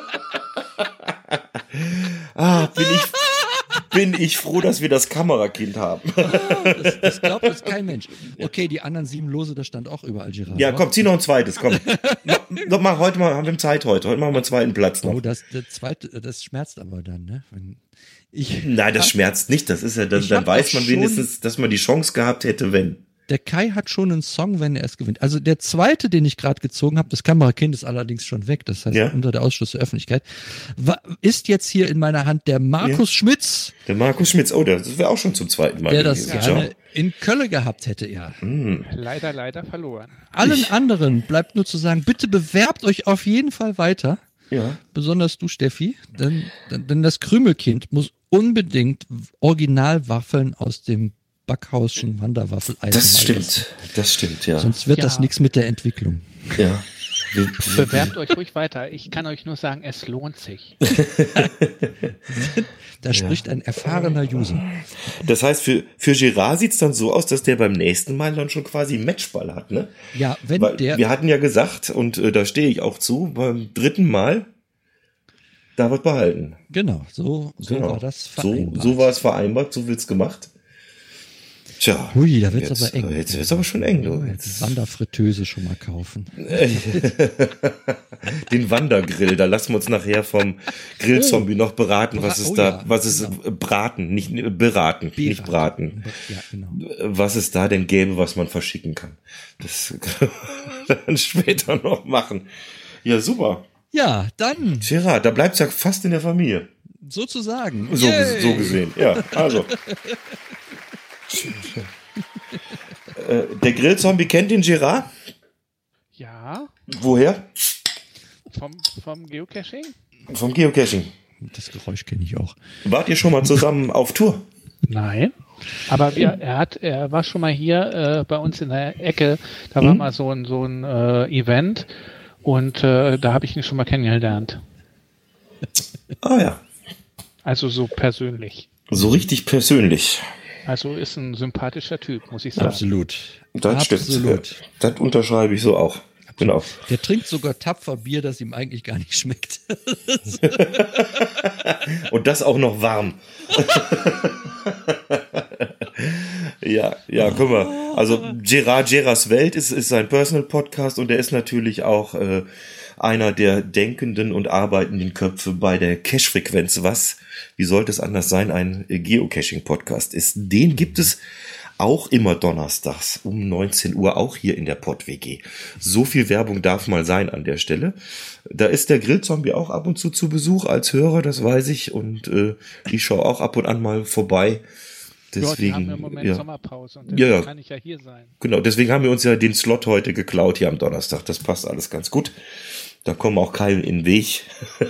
Speaker 2: Ah, bin ich, bin ich froh, dass wir das Kamerakind haben.
Speaker 1: Das, das glaubt jetzt kein Mensch. Okay, die anderen sieben Lose, da stand auch überall Giraffe.
Speaker 2: Ja, komm, zieh noch ein zweites, komm. noch, noch mal, heute mal, haben wir Zeit heute. Heute machen wir einen zweiten Platz noch.
Speaker 1: Oh, das, das zweite, das schmerzt aber dann, ne? Wenn ich
Speaker 2: Nein, das
Speaker 1: hab,
Speaker 2: schmerzt nicht. Das ist ja, das, dann weiß man wenigstens, dass man die Chance gehabt hätte, wenn.
Speaker 1: Der Kai hat schon einen Song, wenn er es gewinnt. Also der zweite, den ich gerade gezogen habe, das Kamerakind ist allerdings schon weg, das heißt ja. unter der Ausschluss der Öffentlichkeit, war, ist jetzt hier in meiner Hand der Markus ja. Schmitz.
Speaker 2: Der Markus Schmitz, oh, das wäre auch schon zum zweiten Mal.
Speaker 1: Der das
Speaker 2: gewesen.
Speaker 1: gerne in Köln gehabt hätte, ja.
Speaker 2: Mhm.
Speaker 3: Leider, leider verloren.
Speaker 1: Allen
Speaker 2: ich.
Speaker 1: anderen bleibt nur zu sagen, bitte bewerbt euch auf jeden Fall weiter.
Speaker 2: Ja.
Speaker 1: Besonders du, Steffi, denn, denn das Krümelkind muss unbedingt Originalwaffeln aus dem Backhausschen Wanderwaffeleisen.
Speaker 2: Das stimmt, das stimmt, ja.
Speaker 1: Sonst wird
Speaker 3: ja.
Speaker 1: das nichts mit der Entwicklung.
Speaker 2: Ja.
Speaker 3: Bewerbt euch ruhig weiter. Ich kann euch nur sagen, es lohnt sich.
Speaker 1: Da spricht ja. ein erfahrener User.
Speaker 2: Das heißt, für, für Gerard sieht's dann so aus, dass der beim nächsten Mal dann schon quasi einen Matchball hat, ne?
Speaker 1: Ja, wenn
Speaker 2: Weil
Speaker 1: der...
Speaker 2: Wir hatten ja gesagt, und äh, da stehe ich auch zu, beim dritten Mal, da wird behalten.
Speaker 1: Genau, so, so
Speaker 2: genau.
Speaker 1: war das vereinbart.
Speaker 2: So, so war es vereinbart, so wird's gemacht. Tja.
Speaker 1: Hui, da wird's
Speaker 2: jetzt,
Speaker 1: aber eng.
Speaker 2: Jetzt wird's aber schon eng, du.
Speaker 1: Jetzt Wanderfritteuse schon mal kaufen.
Speaker 2: Den Wandergrill, da lassen wir uns nachher vom Grillzombie oh. noch beraten, was ist oh, da, ja, was ist genau. braten, nicht beraten, beraten, nicht braten.
Speaker 1: Ja, genau.
Speaker 2: Was es da denn gäbe, was man verschicken kann. Das können wir dann später noch machen. Ja, super.
Speaker 1: Ja, dann.
Speaker 2: Gerard, da bleibt's ja fast in der Familie.
Speaker 1: Sozusagen.
Speaker 2: So, so gesehen, ja, also. äh, der Grillzombie kennt den Gerard?
Speaker 3: Ja.
Speaker 2: Woher?
Speaker 3: Vom, vom Geocaching?
Speaker 2: Vom Geocaching.
Speaker 1: Das Geräusch kenne ich auch.
Speaker 2: Wart ihr schon mal zusammen auf Tour?
Speaker 3: Nein. Aber wir, er hat, er war schon mal hier äh, bei uns in der Ecke. Da war
Speaker 2: hm?
Speaker 3: mal so ein so ein äh, Event Und äh, da habe ich ihn schon mal kennengelernt.
Speaker 2: Ah ja.
Speaker 3: Also so persönlich.
Speaker 2: So richtig persönlich.
Speaker 3: Also ist ein sympathischer Typ, muss ich sagen.
Speaker 1: Absolut.
Speaker 2: Das
Speaker 1: Absolut.
Speaker 2: stimmt. Das unterschreibe ich so auch. Genau.
Speaker 1: Der trinkt sogar tapfer Bier, das ihm eigentlich gar nicht schmeckt.
Speaker 2: Und das auch noch warm. ja, ja, guck mal. Also Gerard Geras Welt ist, ist sein Personal Podcast und er ist natürlich auch äh, einer der denkenden und arbeitenden Köpfe bei der Cache-Frequenz, was, wie sollte es anders sein, ein Geocaching-Podcast ist. Den gibt es auch immer donnerstags um neunzehn Uhr, auch hier in der Pod-W G. So viel Werbung darf mal sein an der Stelle. Da ist der Grillzombie auch ab und zu zu Besuch als Hörer, das weiß ich. Und äh, ich schaue auch ab und an mal vorbei. Deswegen,
Speaker 3: ja, die haben im Moment
Speaker 2: ja.
Speaker 3: Sommerpause und
Speaker 2: ja, ja.
Speaker 3: kann ich ja hier sein.
Speaker 2: Genau, deswegen haben wir uns ja den Slot heute geklaut hier am Donnerstag. Das passt alles ganz gut. Da kommen auch Keilen in den Weg.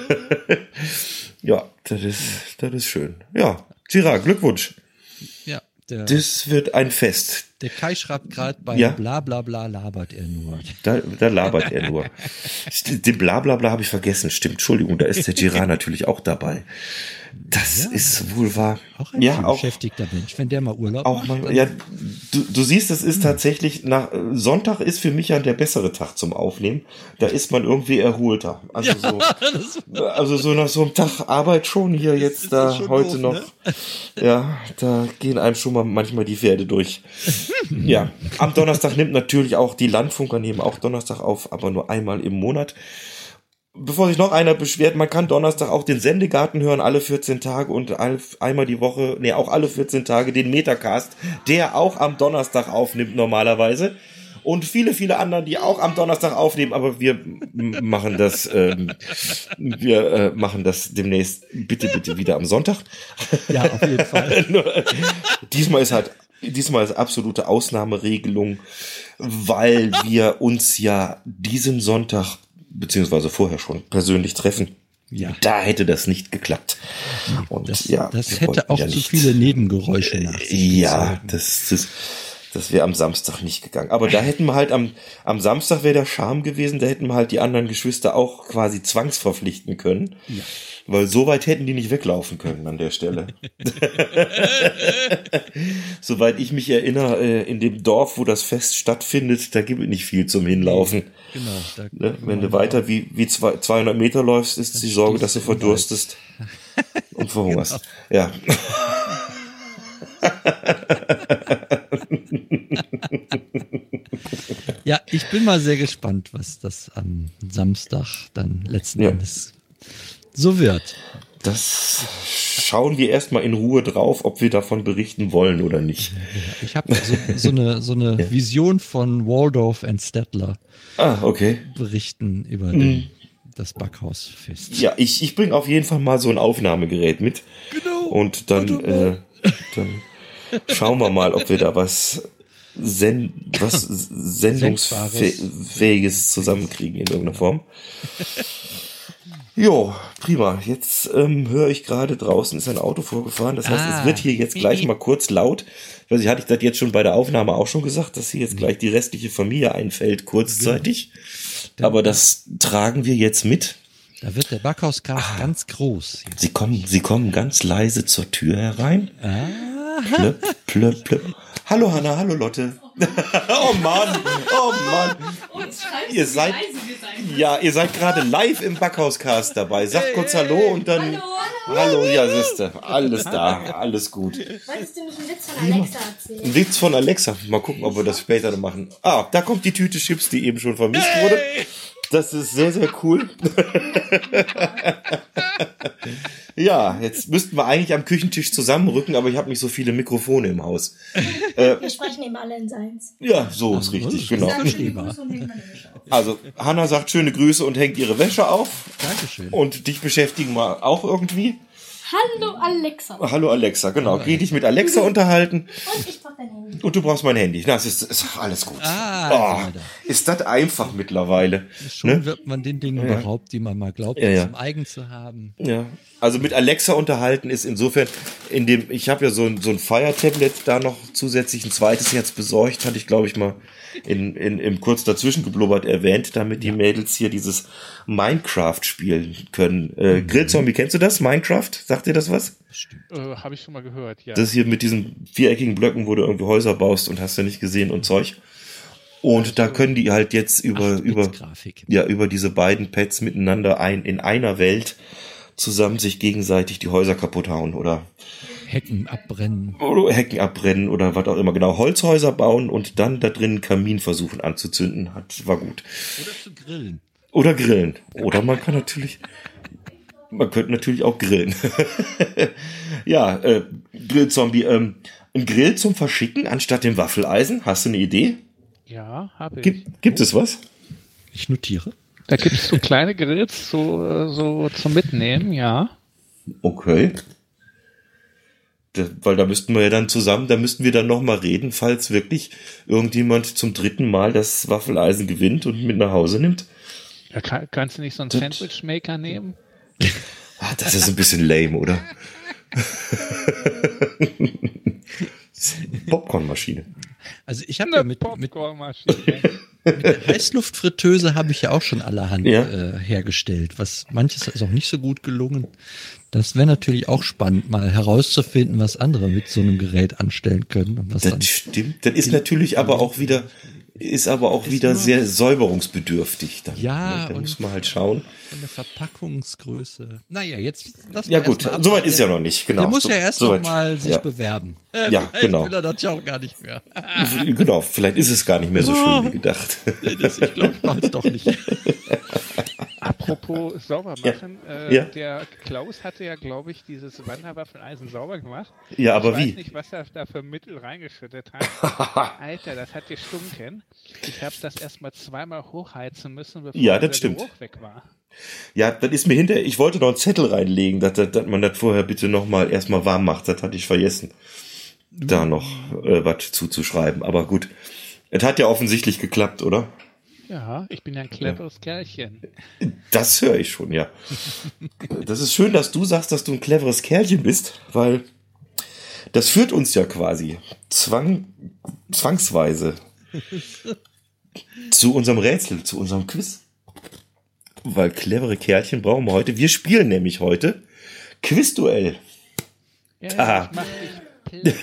Speaker 2: Ja, das ist, das ist schön. Ja, Gerard, Glückwunsch.
Speaker 1: Ja. Der,
Speaker 2: Das wird ein Fest.
Speaker 1: der Kai schreibt gerade bei
Speaker 2: Ja.
Speaker 1: bla bla bla labert er nur.
Speaker 2: Da, da labert er nur. Den Blablabla habe ich vergessen. Stimmt, Entschuldigung, da ist der Gerard natürlich auch dabei. Das
Speaker 1: Ja.
Speaker 2: ist wohl wahr.
Speaker 1: Auch ein
Speaker 2: ja, auch,
Speaker 1: beschäftigter Mensch. Wenn der mal Urlaub
Speaker 2: auch
Speaker 1: macht,
Speaker 2: mal, ja, du, du siehst, es ist tatsächlich, nach Sonntag ist für mich ja der bessere Tag zum Aufnehmen. Da ist man irgendwie erholter. Also, so, also so nach so einem Tag Arbeit schon hier jetzt da
Speaker 1: schon
Speaker 2: heute
Speaker 1: doof,
Speaker 2: noch.
Speaker 1: ne?
Speaker 2: Ja, da gehen einem schon mal manchmal die Pferde durch. Ja, am Donnerstag nimmt natürlich auch die Landfunker nehmen auch Donnerstag auf, aber nur einmal im Monat. Bevor sich noch einer beschwert, man kann Donnerstag auch den Sendegarten hören, alle vierzehn Tage und all, einmal die Woche, nee, auch alle vierzehn Tage den Metacast, der auch am Donnerstag aufnimmt normalerweise. Und viele, viele anderen, die auch am Donnerstag aufnehmen, aber wir m- machen das, ähm, wir äh, machen das demnächst bitte, bitte wieder am Sonntag.
Speaker 1: Ja, auf jeden Fall.
Speaker 2: Nur, diesmal ist halt, diesmal ist absolute Ausnahmeregelung, weil wir uns ja diesen Sonntag beziehungsweise vorher schon persönlich treffen.
Speaker 1: Ja.
Speaker 2: Da hätte das nicht geklappt. Und
Speaker 1: Das,
Speaker 2: ja,
Speaker 1: das
Speaker 2: wir
Speaker 1: hätte
Speaker 2: wollten
Speaker 1: auch
Speaker 2: ja
Speaker 1: zu
Speaker 2: nicht-
Speaker 1: viele Nebengeräusche nach sich
Speaker 2: Ja,
Speaker 1: gezogen.
Speaker 2: das, das, das wäre am Samstag nicht gegangen. Aber da hätten wir halt am, am Samstag wäre der Charme gewesen, da hätten wir halt die anderen Geschwister auch quasi zwangsverpflichten können.
Speaker 1: Ja.
Speaker 2: Weil so weit hätten die nicht weglaufen können an der Stelle. Soweit ich mich erinnere, äh, in dem Dorf, wo das Fest stattfindet, da gibt es nicht viel zum Hinlaufen.
Speaker 1: Genau. Da
Speaker 2: Ne? Wenn du weiter wie, wie zwei, zweihundert Meter läufst, ist die Sorge, dass du
Speaker 1: stehst du im
Speaker 2: verdurstest und verhungerst. Ja.
Speaker 1: Ja, ich bin mal sehr gespannt, was das am Samstag dann letzten
Speaker 2: Ja.
Speaker 1: Endes so wird.
Speaker 2: Das schauen wir erstmal in Ruhe drauf, ob wir davon berichten wollen oder nicht.
Speaker 1: Ich habe so, so eine, so eine Vision von Waldorf und Stettler
Speaker 2: Ah, okay.
Speaker 1: berichten über den, das Backhausfest.
Speaker 2: Ja, ich, ich bringe auf jeden Fall mal so ein Aufnahmegerät mit.
Speaker 1: Genau.
Speaker 2: Und dann, äh, dann schauen wir mal, ob wir da was, Sen was Sendungsfähiges zusammenkriegen in irgendeiner Form. Jo, prima. Jetzt ähm, höre ich gerade, draußen ist ein Auto vorgefahren. Das heißt,
Speaker 1: Ah.
Speaker 2: es wird hier jetzt gleich mal kurz laut. Ich weiß nicht, hatte ich das jetzt schon bei der Aufnahme auch schon gesagt, dass hier jetzt gleich die restliche Familie einfällt, kurzzeitig. Aber das tragen wir jetzt mit.
Speaker 1: Da wird der Backhauscast
Speaker 2: Ah.
Speaker 1: ganz groß.
Speaker 2: Sie kommen, sie kommen ganz leise zur Tür herein. Plöpp, plöpp, plöpp. Hallo Hanna, hallo Lotte. Oh Mann, oh Mann. Ihr seid, ja, ihr seid gerade live im Backhauscast dabei. Sagt kurz Hallo und dann, hallo, ja, siehste, alles da, alles gut.
Speaker 5: Wolltest du nicht einen Witz von Alexa erzählen?
Speaker 2: Ein Witz von Alexa. Mal gucken, ob wir das später noch machen. Ah, da kommt die Tüte Chips, die eben schon vermisst wurde. Das ist sehr, sehr cool. Ja, jetzt müssten wir eigentlich am Küchentisch zusammenrücken, aber ich habe nicht so viele Mikrofone im Haus.
Speaker 5: Wir sprechen eben alle in seins.
Speaker 2: Ja, so ist richtig, genau.
Speaker 5: Sag schöne Grüße und hängt meine Wäsche auf.
Speaker 2: Also, Hanna sagt schöne Grüße und hängt ihre Wäsche auf.
Speaker 1: Dankeschön.
Speaker 2: Und dich beschäftigen wir auch irgendwie.
Speaker 5: Hallo Alexa.
Speaker 2: Hallo Alexa, genau. Geh dich mit Alexa unterhalten.
Speaker 5: Und ich brauche dein Handy.
Speaker 2: Und du brauchst mein Handy. Na, das ist, ist alles gut.
Speaker 1: Ah,
Speaker 2: oh, ist das einfach mittlerweile.
Speaker 1: Schon
Speaker 2: Ne?
Speaker 1: wird man den Dingen
Speaker 2: Ja.
Speaker 1: beraubt, die man mal glaubt,
Speaker 2: Ja, ja.
Speaker 1: zum eigen zu haben.
Speaker 2: Ja, also mit Alexa unterhalten ist insofern, in dem, ich habe ja so ein, so ein Fire-Tablet da noch zusätzlich ein zweites jetzt besorgt, hatte ich glaube ich mal in, in, im kurz dazwischen geblubbert erwähnt, damit die Mädels hier dieses Minecraft spielen können. Äh,
Speaker 1: Mhm.
Speaker 2: Grillzombie, kennst du das? Minecraft? Sagt dir das was?
Speaker 3: Äh, Habe ich schon mal gehört, ja.
Speaker 2: Das hier mit diesen viereckigen Blöcken, wo du irgendwie Häuser baust und hast du nicht gesehen und Zeug. Und da können die halt jetzt über, über,
Speaker 1: Grafik.
Speaker 2: ja, über diese beiden Pads miteinander ein, in einer Welt zusammen sich gegenseitig die Häuser kaputt hauen oder,
Speaker 1: Hecken abbrennen.
Speaker 2: oder Hecken abbrennen oder was auch immer. Genau, Holzhäuser bauen und dann da drin einen Kamin versuchen anzuzünden. Hat, war gut.
Speaker 1: Oder zu grillen.
Speaker 2: Oder grillen. Oder man kann natürlich, man könnte natürlich auch grillen. Ja, äh, Grillzombie, ähm, ein Grill zum Verschicken anstatt dem Waffeleisen. Hast du eine Idee?
Speaker 3: Ja, habe ich.
Speaker 2: Gibt, gibt es was?
Speaker 1: Ich notiere.
Speaker 3: Da gibt es so kleine Grills so, äh, so zum Mitnehmen, ja.
Speaker 2: Okay. Da, weil da müssten wir ja dann zusammen, da müssten wir dann nochmal reden, falls wirklich irgendjemand zum dritten Mal das Waffeleisen gewinnt und mit nach Hause nimmt.
Speaker 3: Da kann, kannst du nicht so einen
Speaker 2: Das-
Speaker 3: Sandwich-Maker nehmen?
Speaker 2: Ah, das ist ein bisschen lame, oder? Popcornmaschine.
Speaker 1: Also ich habe ja mit, mit,
Speaker 3: Popcornmaschine.
Speaker 1: mit der Heißluftfritteuse habe ich ja auch schon allerhand
Speaker 2: Ja.
Speaker 1: äh, hergestellt. Was manches ist auch nicht so gut gelungen. Das wäre natürlich auch spannend, mal herauszufinden, was andere mit so einem Gerät anstellen können. Und was dann,
Speaker 2: Das stimmt. Das ist natürlich aber auch wieder, ist aber auch wieder
Speaker 1: nur-
Speaker 2: sehr säuberungsbedürftig. Dann,
Speaker 1: Ja,
Speaker 2: ne? Da
Speaker 1: und-
Speaker 2: muss man halt schauen.
Speaker 1: von der Verpackungsgröße. Naja, jetzt lass
Speaker 2: Ja
Speaker 1: mal
Speaker 2: gut,
Speaker 1: erst mal
Speaker 2: soweit
Speaker 1: ab-
Speaker 2: ist ja noch nicht. Genau.
Speaker 1: Der muss
Speaker 2: so,
Speaker 1: ja erst
Speaker 2: soweit.
Speaker 1: noch mal sich
Speaker 2: Ja.
Speaker 1: bewerben. Äh,
Speaker 2: Ja,
Speaker 1: vielleicht
Speaker 2: genau.
Speaker 1: will er das ja auch gar nicht mehr.
Speaker 2: Genau, vielleicht ist es gar nicht mehr so schön wie gedacht.
Speaker 1: Das, ich glaube, ich mache es doch nicht.
Speaker 3: Apropos sauber machen,
Speaker 2: Ja.
Speaker 3: äh,
Speaker 2: Ja.
Speaker 3: der Klaus hatte ja, glaube ich, dieses Wanderwaffeleisen sauber gemacht.
Speaker 2: Ja, aber
Speaker 3: ich
Speaker 2: wie?
Speaker 3: weiß nicht, was er da für Mittel reingeschüttet hat. Alter, das hat gestunken. Ich habe das erstmal zweimal hochheizen müssen, bevor
Speaker 2: Ja, das
Speaker 3: der
Speaker 2: stimmt.
Speaker 3: Geruch weg war.
Speaker 2: Ja, das ist mir hinterher, ich wollte noch einen Zettel reinlegen, dass, dass, dass man das vorher bitte nochmal erstmal warm macht. Das hatte ich vergessen, da noch äh, was zuzuschreiben. Aber gut, es hat ja offensichtlich geklappt, oder?
Speaker 3: Ja, ich bin ja ein cleveres Kerlchen.
Speaker 2: Das höre ich schon, ja. Das ist schön, dass du sagst, dass du ein cleveres Kerlchen bist, weil das führt uns ja quasi zwang, zwangsweise zu unserem Rätsel, zu unserem Quiz. Weil clevere Kerlchen brauchen wir heute. Wir spielen nämlich heute Quizduell.
Speaker 3: Ja,
Speaker 2: Ah.
Speaker 3: ich mach dich platt.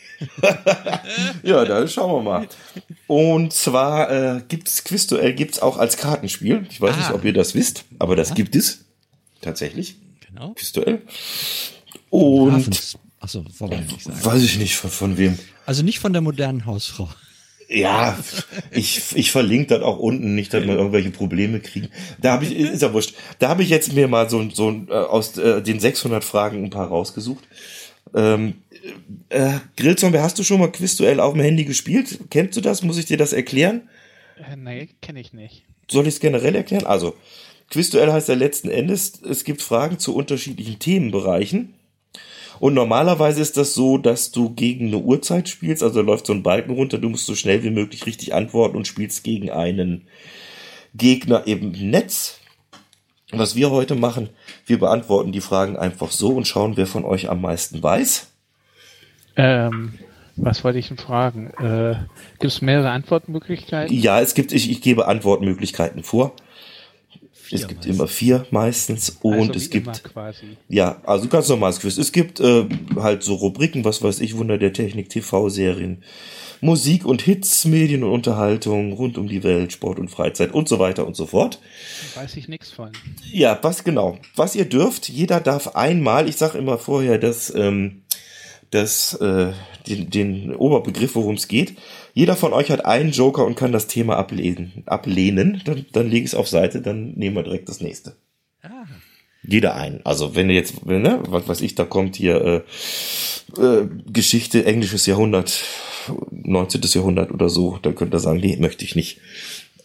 Speaker 2: Ja, dann schauen wir mal. Und zwar äh, gibt's Quizduell gibt's auch als Kartenspiel. Ich weiß
Speaker 1: Ah.
Speaker 2: nicht, ob ihr das wisst, aber das gibt es tatsächlich.
Speaker 1: Genau.
Speaker 2: Quizduell. Und
Speaker 1: Hafens. Achso, wollen wir nicht sagen.
Speaker 2: weiß ich nicht von, von wem.
Speaker 1: Also nicht von der modernen Hausfrau.
Speaker 2: Ja, ich, ich verlinke das auch unten, nicht, dass wir irgendwelche Probleme kriegen. Da habe ich, ist ja wurscht. Da habe ich jetzt mir mal so, so äh, aus äh, den sechshundert Fragen ein paar rausgesucht. Ähm, äh, Grillzombie, hast du schon mal Quizduell auf dem Handy gespielt? Kennst du das? Muss ich dir das erklären?
Speaker 3: Äh, nee, kenne ich nicht.
Speaker 2: Soll ich es generell erklären? Also, Quizduell heißt ja letzten Endes, es gibt Fragen zu unterschiedlichen Themenbereichen. Und normalerweise ist das so, dass du gegen eine Uhrzeit spielst, also da läuft so ein Balken runter, du musst so schnell wie möglich richtig antworten und spielst gegen einen Gegner im Netz. Was wir heute machen, wir beantworten die Fragen einfach so und schauen, wer von euch am meisten weiß.
Speaker 3: Ähm, was wollte ich denn fragen? Äh, Gibt es mehrere Antwortmöglichkeiten?
Speaker 2: Ja, es gibt, ich, ich gebe Antwortmöglichkeiten vor. Es gibt
Speaker 1: meistens.
Speaker 2: immer vier meistens und
Speaker 3: Also
Speaker 2: es
Speaker 3: wie
Speaker 2: gibt
Speaker 3: immer quasi.
Speaker 2: ja, also ganz normales Quiz. Es gibt äh, halt so Rubriken, was weiß ich, Wunder der Technik, T V-Serien, Musik und Hits, Medien und Unterhaltung, rund um die Welt, Sport und Freizeit und so weiter und so fort.
Speaker 3: Weiß ich nichts von.
Speaker 2: Ja, was genau. Was ihr dürft, jeder darf einmal, ich sage immer vorher, dass ähm, das, äh, den, den Oberbegriff, worum es geht. Jeder von euch hat einen Joker und kann das Thema ablehnen. ablehnen. Dann, dann lege ich es auf Seite, dann nehmen wir direkt das nächste.
Speaker 1: Ah.
Speaker 2: Jeder einen. Also wenn ihr jetzt, ne, was weiß ich, da kommt hier äh, äh, Geschichte, englisches Jahrhundert, neunzehntes Jahrhundert oder so, dann könnt ihr sagen, nee, möchte ich nicht.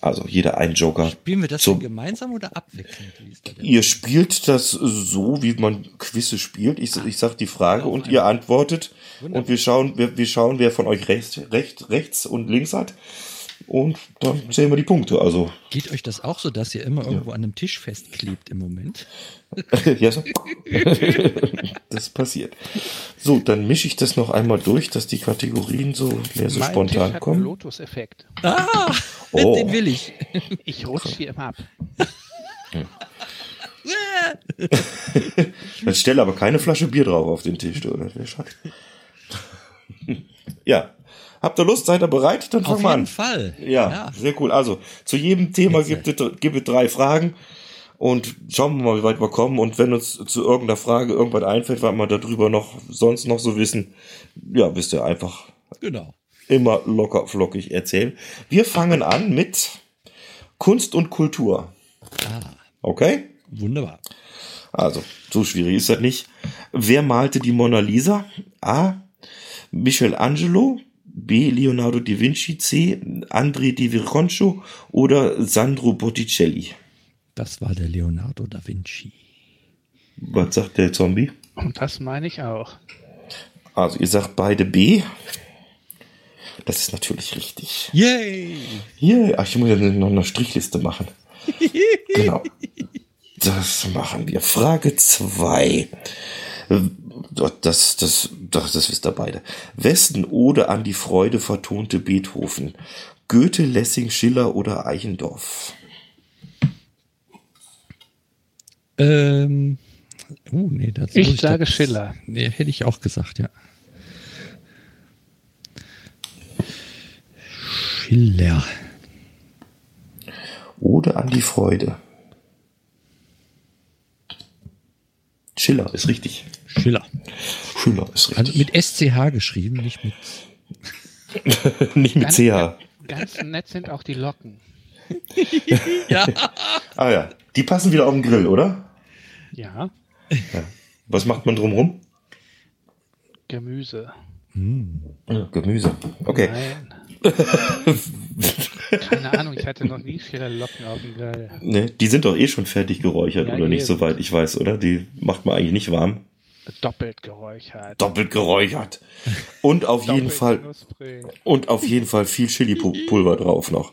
Speaker 2: Also jeder ein Joker.
Speaker 1: Spielen wir das
Speaker 2: So.
Speaker 1: denn gemeinsam oder abwechselnd? Wie ist das denn?
Speaker 2: Ihr spielt das so, wie man Quizze spielt. Ich, ich sag die Frage und ihr antwortet. Und wir schauen, wir, wir schauen, wer von euch rechts, rechts, rechts und links hat. Und dann sehen wir die Punkte. Also,
Speaker 1: Geht euch das auch so, dass ihr immer irgendwo an einem Tisch festklebt im Moment?
Speaker 2: ja, so. Das passiert. So, dann mische ich das noch einmal durch, dass die Kategorien so mehr so
Speaker 3: Mein Tisch
Speaker 2: spontan
Speaker 3: hat einen
Speaker 2: kommen.
Speaker 3: Lotus-Effekt.
Speaker 1: Ah,
Speaker 2: Oh.
Speaker 1: den will ich.
Speaker 3: Ich rutsche hier immer ab.
Speaker 2: Dann stelle aber keine Flasche Bier drauf auf den Tisch, oder? Das wäre schade. Ja. Habt ihr Lust? Seid ihr bereit? Dann
Speaker 1: Auf
Speaker 2: fangen wir
Speaker 1: jeden
Speaker 2: an.
Speaker 1: Fall.
Speaker 2: Ja, sehr cool. Also, zu jedem Thema
Speaker 1: Jetzt.
Speaker 2: gibt es, gibt es drei Fragen. Und schauen wir mal, wie weit wir kommen. Und wenn uns zu irgendeiner Frage irgendwas einfällt, was wir darüber noch, sonst noch so wissen, ja, wisst ihr einfach
Speaker 1: Genau.
Speaker 2: immer locker flockig erzählen. Wir fangen an mit Kunst und Kultur. Okay?
Speaker 1: Wunderbar.
Speaker 2: Also, so schwierig ist das nicht. Wer malte die Mona Lisa? A. Michelangelo, B. Leonardo da Vinci, C. André di Verconcio oder Sandro Botticelli?
Speaker 1: Das war der Leonardo da Vinci.
Speaker 2: Was sagt der Zombie?
Speaker 3: Und das meine ich auch.
Speaker 2: Also, ihr sagt beide B. Das ist natürlich richtig.
Speaker 1: Yay!
Speaker 2: Hier, ach, ich muss ja noch eine Strichliste machen. Genau. Das machen wir. Frage zwei. Das, das, das, das wisst ihr beide. Wessen Ode an die Freude vertonte Beethoven? Goethe, Lessing, Schiller oder Eichendorff?
Speaker 1: Ähm, uh, nee, das
Speaker 3: Ich
Speaker 1: muss
Speaker 3: sage
Speaker 1: doch-
Speaker 3: Schiller.
Speaker 1: Nee, hätte ich auch gesagt, ja. Schiller.
Speaker 2: Ode an die Freude. Schiller ist richtig.
Speaker 1: Schiller.
Speaker 2: Schiller ist richtig.
Speaker 1: Also mit S C H geschrieben, nicht mit.
Speaker 2: Nicht mit
Speaker 3: Ganz,
Speaker 2: C H.
Speaker 3: ganz nett sind auch die Locken.
Speaker 1: Ja.
Speaker 2: Ah ja, die passen wieder auf den Grill, oder?
Speaker 3: Ja,
Speaker 2: Was macht man drumrum?
Speaker 3: Gemüse.
Speaker 2: Ja, Gemüse. Okay.
Speaker 3: Nein. Keine Ahnung, ich hatte noch nie viele Locken auf dem Grill.
Speaker 2: Ne, die sind doch eh schon fertig geräuchert,
Speaker 3: Ja,
Speaker 2: oder nicht,
Speaker 3: eben.
Speaker 2: soweit ich weiß, oder? Die macht man eigentlich nicht warm.
Speaker 3: Doppelt geräuchert.
Speaker 2: Doppelt geräuchert. Und auf jeden
Speaker 3: Doppelt
Speaker 2: Fall,
Speaker 3: knusprig.
Speaker 2: und auf jeden Fall viel Chili-Pulver drauf noch.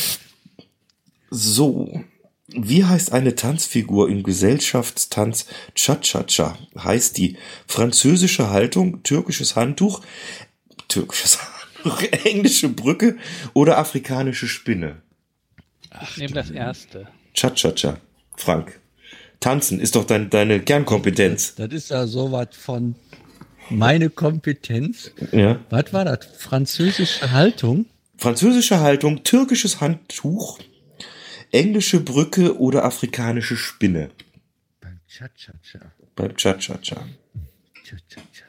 Speaker 2: So. Wie heißt eine Tanzfigur im Gesellschaftstanz Cha-Cha-Cha? Heißt die französische Haltung, türkisches Handtuch, türkisches Handtuch, englische Brücke oder afrikanische Spinne?
Speaker 3: Ich nehme das erste.
Speaker 2: Cha-Cha-Cha. Frank. Tanzen ist doch dein, deine Kernkompetenz.
Speaker 1: Das ist ja sowas von meine Kompetenz.
Speaker 2: Ja.
Speaker 1: Was war das? Französische Haltung?
Speaker 2: Französische Haltung, türkisches Handtuch, englische Brücke oder afrikanische Spinne?
Speaker 1: Beim Cha-Cha-Cha.
Speaker 2: Beim Cha-Cha-Cha.
Speaker 1: Cha-Cha-Cha.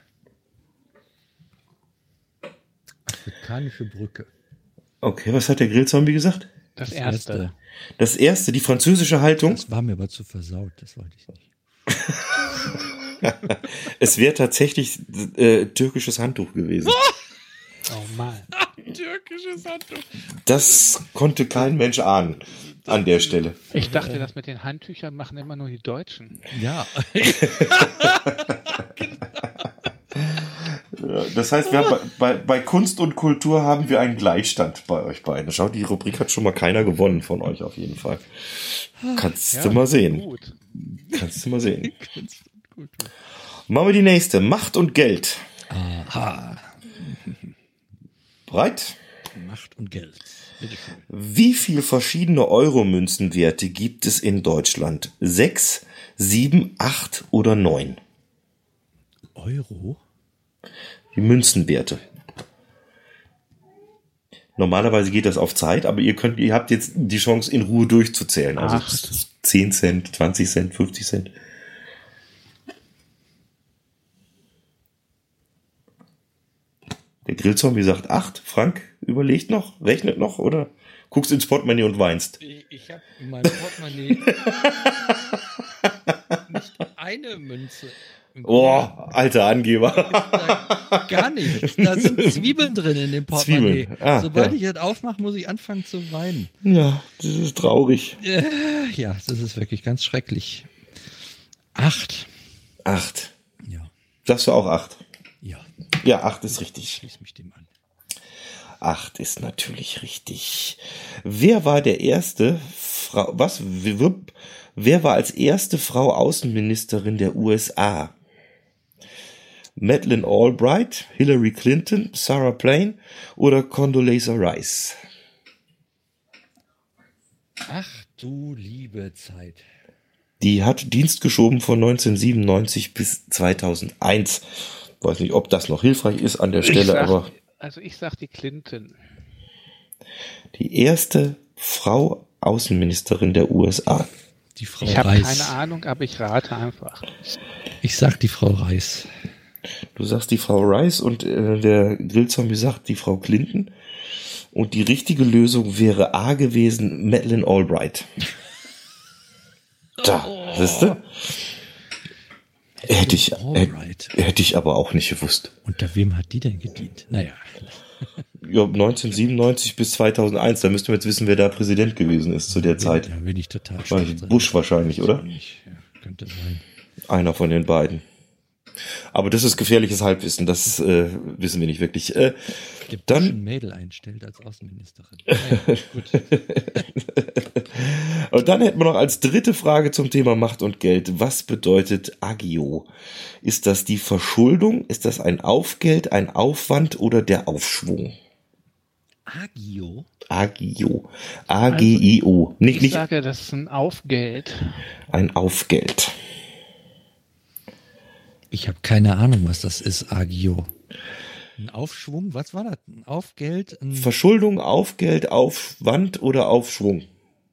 Speaker 1: Afrikanische Brücke.
Speaker 2: Okay, was hat der Grillzombie gesagt?
Speaker 3: Das, erste.
Speaker 2: Das erste, die französische Haltung.
Speaker 1: Das war mir aber zu versaut, das wollte ich nicht.
Speaker 2: Es wäre tatsächlich äh, türkisches Handtuch gewesen.
Speaker 3: Oh Mann.
Speaker 1: Türkisches Handtuch.
Speaker 2: Das konnte kein Mensch ahnen an der Stelle.
Speaker 3: Ich dachte, das mit den Handtüchern machen immer nur die Deutschen.
Speaker 1: Ja.
Speaker 2: Ja, das heißt, wir haben bei, bei, bei Kunst und Kultur haben wir einen Gleichstand bei euch beiden. Schau, die Rubrik hat schon mal keiner gewonnen von euch auf jeden Fall. Kannst du mal sehen.
Speaker 3: Gut.
Speaker 2: Kannst du mal sehen.
Speaker 1: Kunst und Kultur.
Speaker 2: Machen wir die nächste. Macht und Geld.
Speaker 1: Aha.
Speaker 2: Bereit?
Speaker 1: Macht und Geld. Bitteschön.
Speaker 2: Wie viel verschiedene Euro-Münzenwerte gibt es in Deutschland? Sechs, sieben, acht oder neun?
Speaker 1: Euro?
Speaker 2: Die Münzenwerte. Normalerweise geht das auf Zeit, aber ihr könnt, ihr habt jetzt die Chance, in Ruhe durchzuzählen. Also
Speaker 3: Acht.
Speaker 2: zehn Cent, zwanzig Cent, fünfzig Cent. Der Grillzombie sagt acht. Frank überlegt noch, rechnet noch oder guckst ins Portemonnaie und weinst.
Speaker 1: Ich, ich habe in meinem Portemonnaie nicht eine Münze.
Speaker 2: Oh, alter Angeber.
Speaker 1: Gar nicht. Da sind Zwiebeln drin in dem Portemonnaie.
Speaker 2: Zwiebeln. Ah,
Speaker 1: Sobald
Speaker 2: ja.
Speaker 1: ich das aufmache, muss ich anfangen zu weinen.
Speaker 2: Ja, das ist traurig.
Speaker 1: Äh, ja, das ist wirklich ganz schrecklich. Acht.
Speaker 2: Acht.
Speaker 1: Ja,
Speaker 2: Sagst du auch acht?
Speaker 1: ja,
Speaker 2: Ja, acht ist richtig.
Speaker 1: schließ mich dem an.
Speaker 2: Acht ist natürlich richtig. Wer war der erste Frau, was, wer, wer war als erste Frau Außenministerin der U S A? Madeleine Albright, Hillary Clinton, Sarah Palin oder Condoleezza Rice?
Speaker 1: Ach du liebe Zeit.
Speaker 2: Die hat Dienst geschoben von neunzehnhundertsiebenundneunzig bis zweitausendeins. Weiß nicht, ob das noch hilfreich ist an der
Speaker 3: Ich
Speaker 2: Stelle,
Speaker 3: sag,
Speaker 2: aber
Speaker 3: also ich sag die Clinton.
Speaker 2: die erste Frau Außenministerin der U S A.
Speaker 1: Die Frau
Speaker 3: Ich habe
Speaker 1: Reis.
Speaker 3: keine Ahnung, aber ich rate einfach.
Speaker 1: Ich sag die Frau Reis.
Speaker 2: Du sagst die Frau Rice und äh, der Grillzombie sagt die Frau Clinton. Und die richtige Lösung wäre A gewesen, Madeleine Albright. Da, siehst du? Hätte ich,
Speaker 1: Albright.
Speaker 2: hätte, hätte ich aber auch nicht gewusst.
Speaker 1: Unter wem hat die denn gedient? Naja,
Speaker 2: Ja, neunzehnhundertsiebenundneunzig bis zweitausendeins, da müssten wir jetzt wissen, wer da Präsident gewesen ist zu der Zeit.
Speaker 1: da bin ich total
Speaker 2: Wahrscheinlich
Speaker 1: schlecht drin.
Speaker 2: Bush wahrscheinlich, oder?
Speaker 1: Ja, könnte sein.
Speaker 2: Einer von den beiden. Aber das ist gefährliches Halbwissen, das äh, wissen wir nicht wirklich. Äh,
Speaker 1: Der Bush
Speaker 2: dann
Speaker 1: ein Mädel einstellt als Außenministerin. Naja, gut.
Speaker 2: Und dann hätten wir noch als dritte Frage zum Thema Macht und Geld. Was bedeutet Agio? Ist das die Verschuldung? Ist das ein Aufgeld, ein Aufwand oder der Aufschwung?
Speaker 1: Agio?
Speaker 2: Agio. A G I O. Nicht,
Speaker 3: Ich
Speaker 2: nicht
Speaker 3: sage, das ist ein Aufgeld.
Speaker 2: ein Aufgeld.
Speaker 1: Ich habe keine Ahnung, was das ist, Agio. Ein Aufschwung? Was war das? Ein Aufgeld? Ein
Speaker 2: Verschuldung, Aufgeld, Aufwand oder Aufschwung?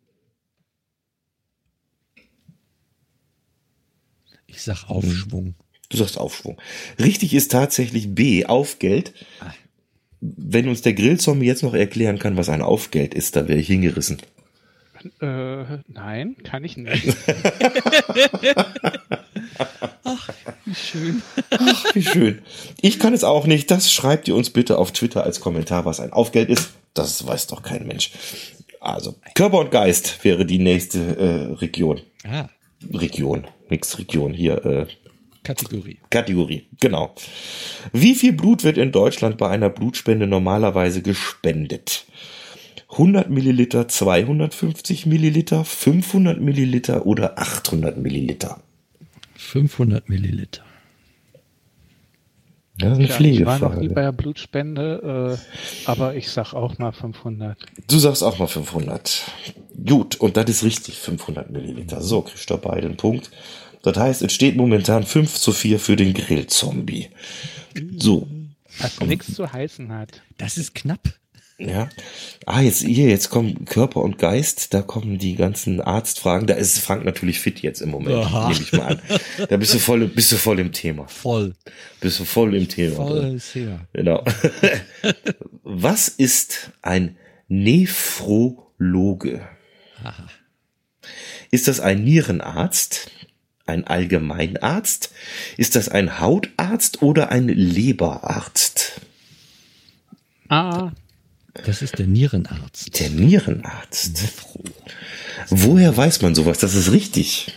Speaker 1: ich sag Aufschwung.
Speaker 2: Du sagst Aufschwung. Richtig ist tatsächlich B, Aufgeld. Wenn uns der Grillzombie jetzt noch erklären kann, was ein Aufgeld ist, dann wäre ich hingerissen.
Speaker 3: Äh, nein, kann ich nicht.
Speaker 1: Wie schön.
Speaker 2: Ach, wie schön. Ich kann es auch nicht. Das schreibt ihr uns bitte auf Twitter als Kommentar, was ein Aufgeld ist. Das weiß doch kein Mensch. Also, Körper und Geist wäre die nächste äh, Region.
Speaker 1: Ah,
Speaker 2: Region, nix Region, hier äh,
Speaker 1: Kategorie.
Speaker 2: Kategorie, genau. Wie viel Blut wird in Deutschland bei einer Blutspende normalerweise gespendet? hundert Milliliter, zweihundertfünfzig Milliliter, fünfhundert Milliliter oder achthundert Milliliter?
Speaker 1: fünfhundert Milliliter.
Speaker 2: Das ist eine
Speaker 3: Ja, ich war noch nie
Speaker 2: Pflegefrage.
Speaker 3: bei der Blutspende, äh, aber ich sag auch mal fünfhundert.
Speaker 2: Du sagst auch mal fünfhundert. Gut, und das ist richtig, fünfhundert Milliliter. So, kriegst du beide einen Punkt. Das heißt, es steht momentan fünf zu vier für den Grillzombie. So,
Speaker 3: Was nichts zu heißen hat.
Speaker 1: Das ist knapp.
Speaker 2: ja. Ah, jetzt hier, jetzt kommen Körper und Geist, da kommen die ganzen Arztfragen. Da ist Frank natürlich fit jetzt im Moment,
Speaker 1: Aha.
Speaker 2: nehme ich mal an. Da bist du voll, bist du voll im Thema.
Speaker 1: Voll.
Speaker 2: Bist du voll im Thema.
Speaker 1: Voll sehr.
Speaker 2: Genau. Was ist ein Nephrologe?
Speaker 1: Aha.
Speaker 2: Ist das ein Nierenarzt, ein Allgemeinarzt? Ist das ein Hautarzt oder ein Leberarzt?
Speaker 3: Ah,
Speaker 1: Das ist der Nierenarzt.
Speaker 2: Der Nierenarzt.
Speaker 1: Nephro.
Speaker 2: Woher weiß man sowas? Das ist richtig.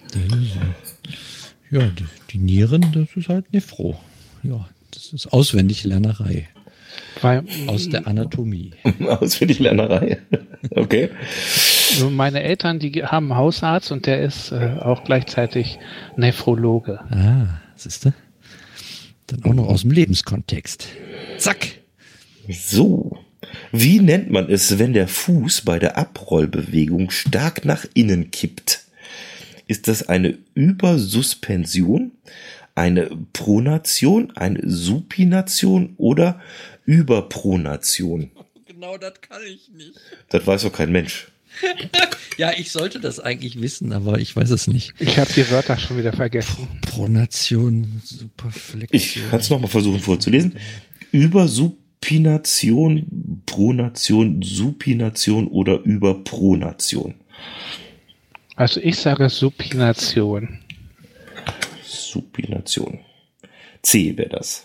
Speaker 1: Ja, die, die Nieren, das ist halt Nephro. Ja, das ist Auswendiglernerei
Speaker 3: weil
Speaker 1: aus der Anatomie.
Speaker 2: Auswendiglernerei. Okay.
Speaker 3: so meine Eltern, die haben einen Hausarzt und der ist äh, auch gleichzeitig Nephrologe.
Speaker 1: Ah, siehst du? Dann auch noch aus dem Lebenskontext. Zack.
Speaker 2: So. Wie nennt man es, wenn der Fuß bei der Abrollbewegung stark nach innen kippt? Ist das eine Übersuspension, eine Pronation, eine Supination oder Überpronation?
Speaker 1: Genau, das kann ich nicht.
Speaker 2: Das weiß doch kein Mensch.
Speaker 1: Ja, ich sollte das eigentlich wissen, aber ich weiß es nicht.
Speaker 3: Ich habe die Wörter schon wieder vergessen.
Speaker 1: Pronation, Superflexion.
Speaker 2: Ich kann es nochmal versuchen vorzulesen. Übersupination, Pronation, Supination oder Überpronation.
Speaker 3: Also ich sage Supination.
Speaker 2: Supination. C wäre das.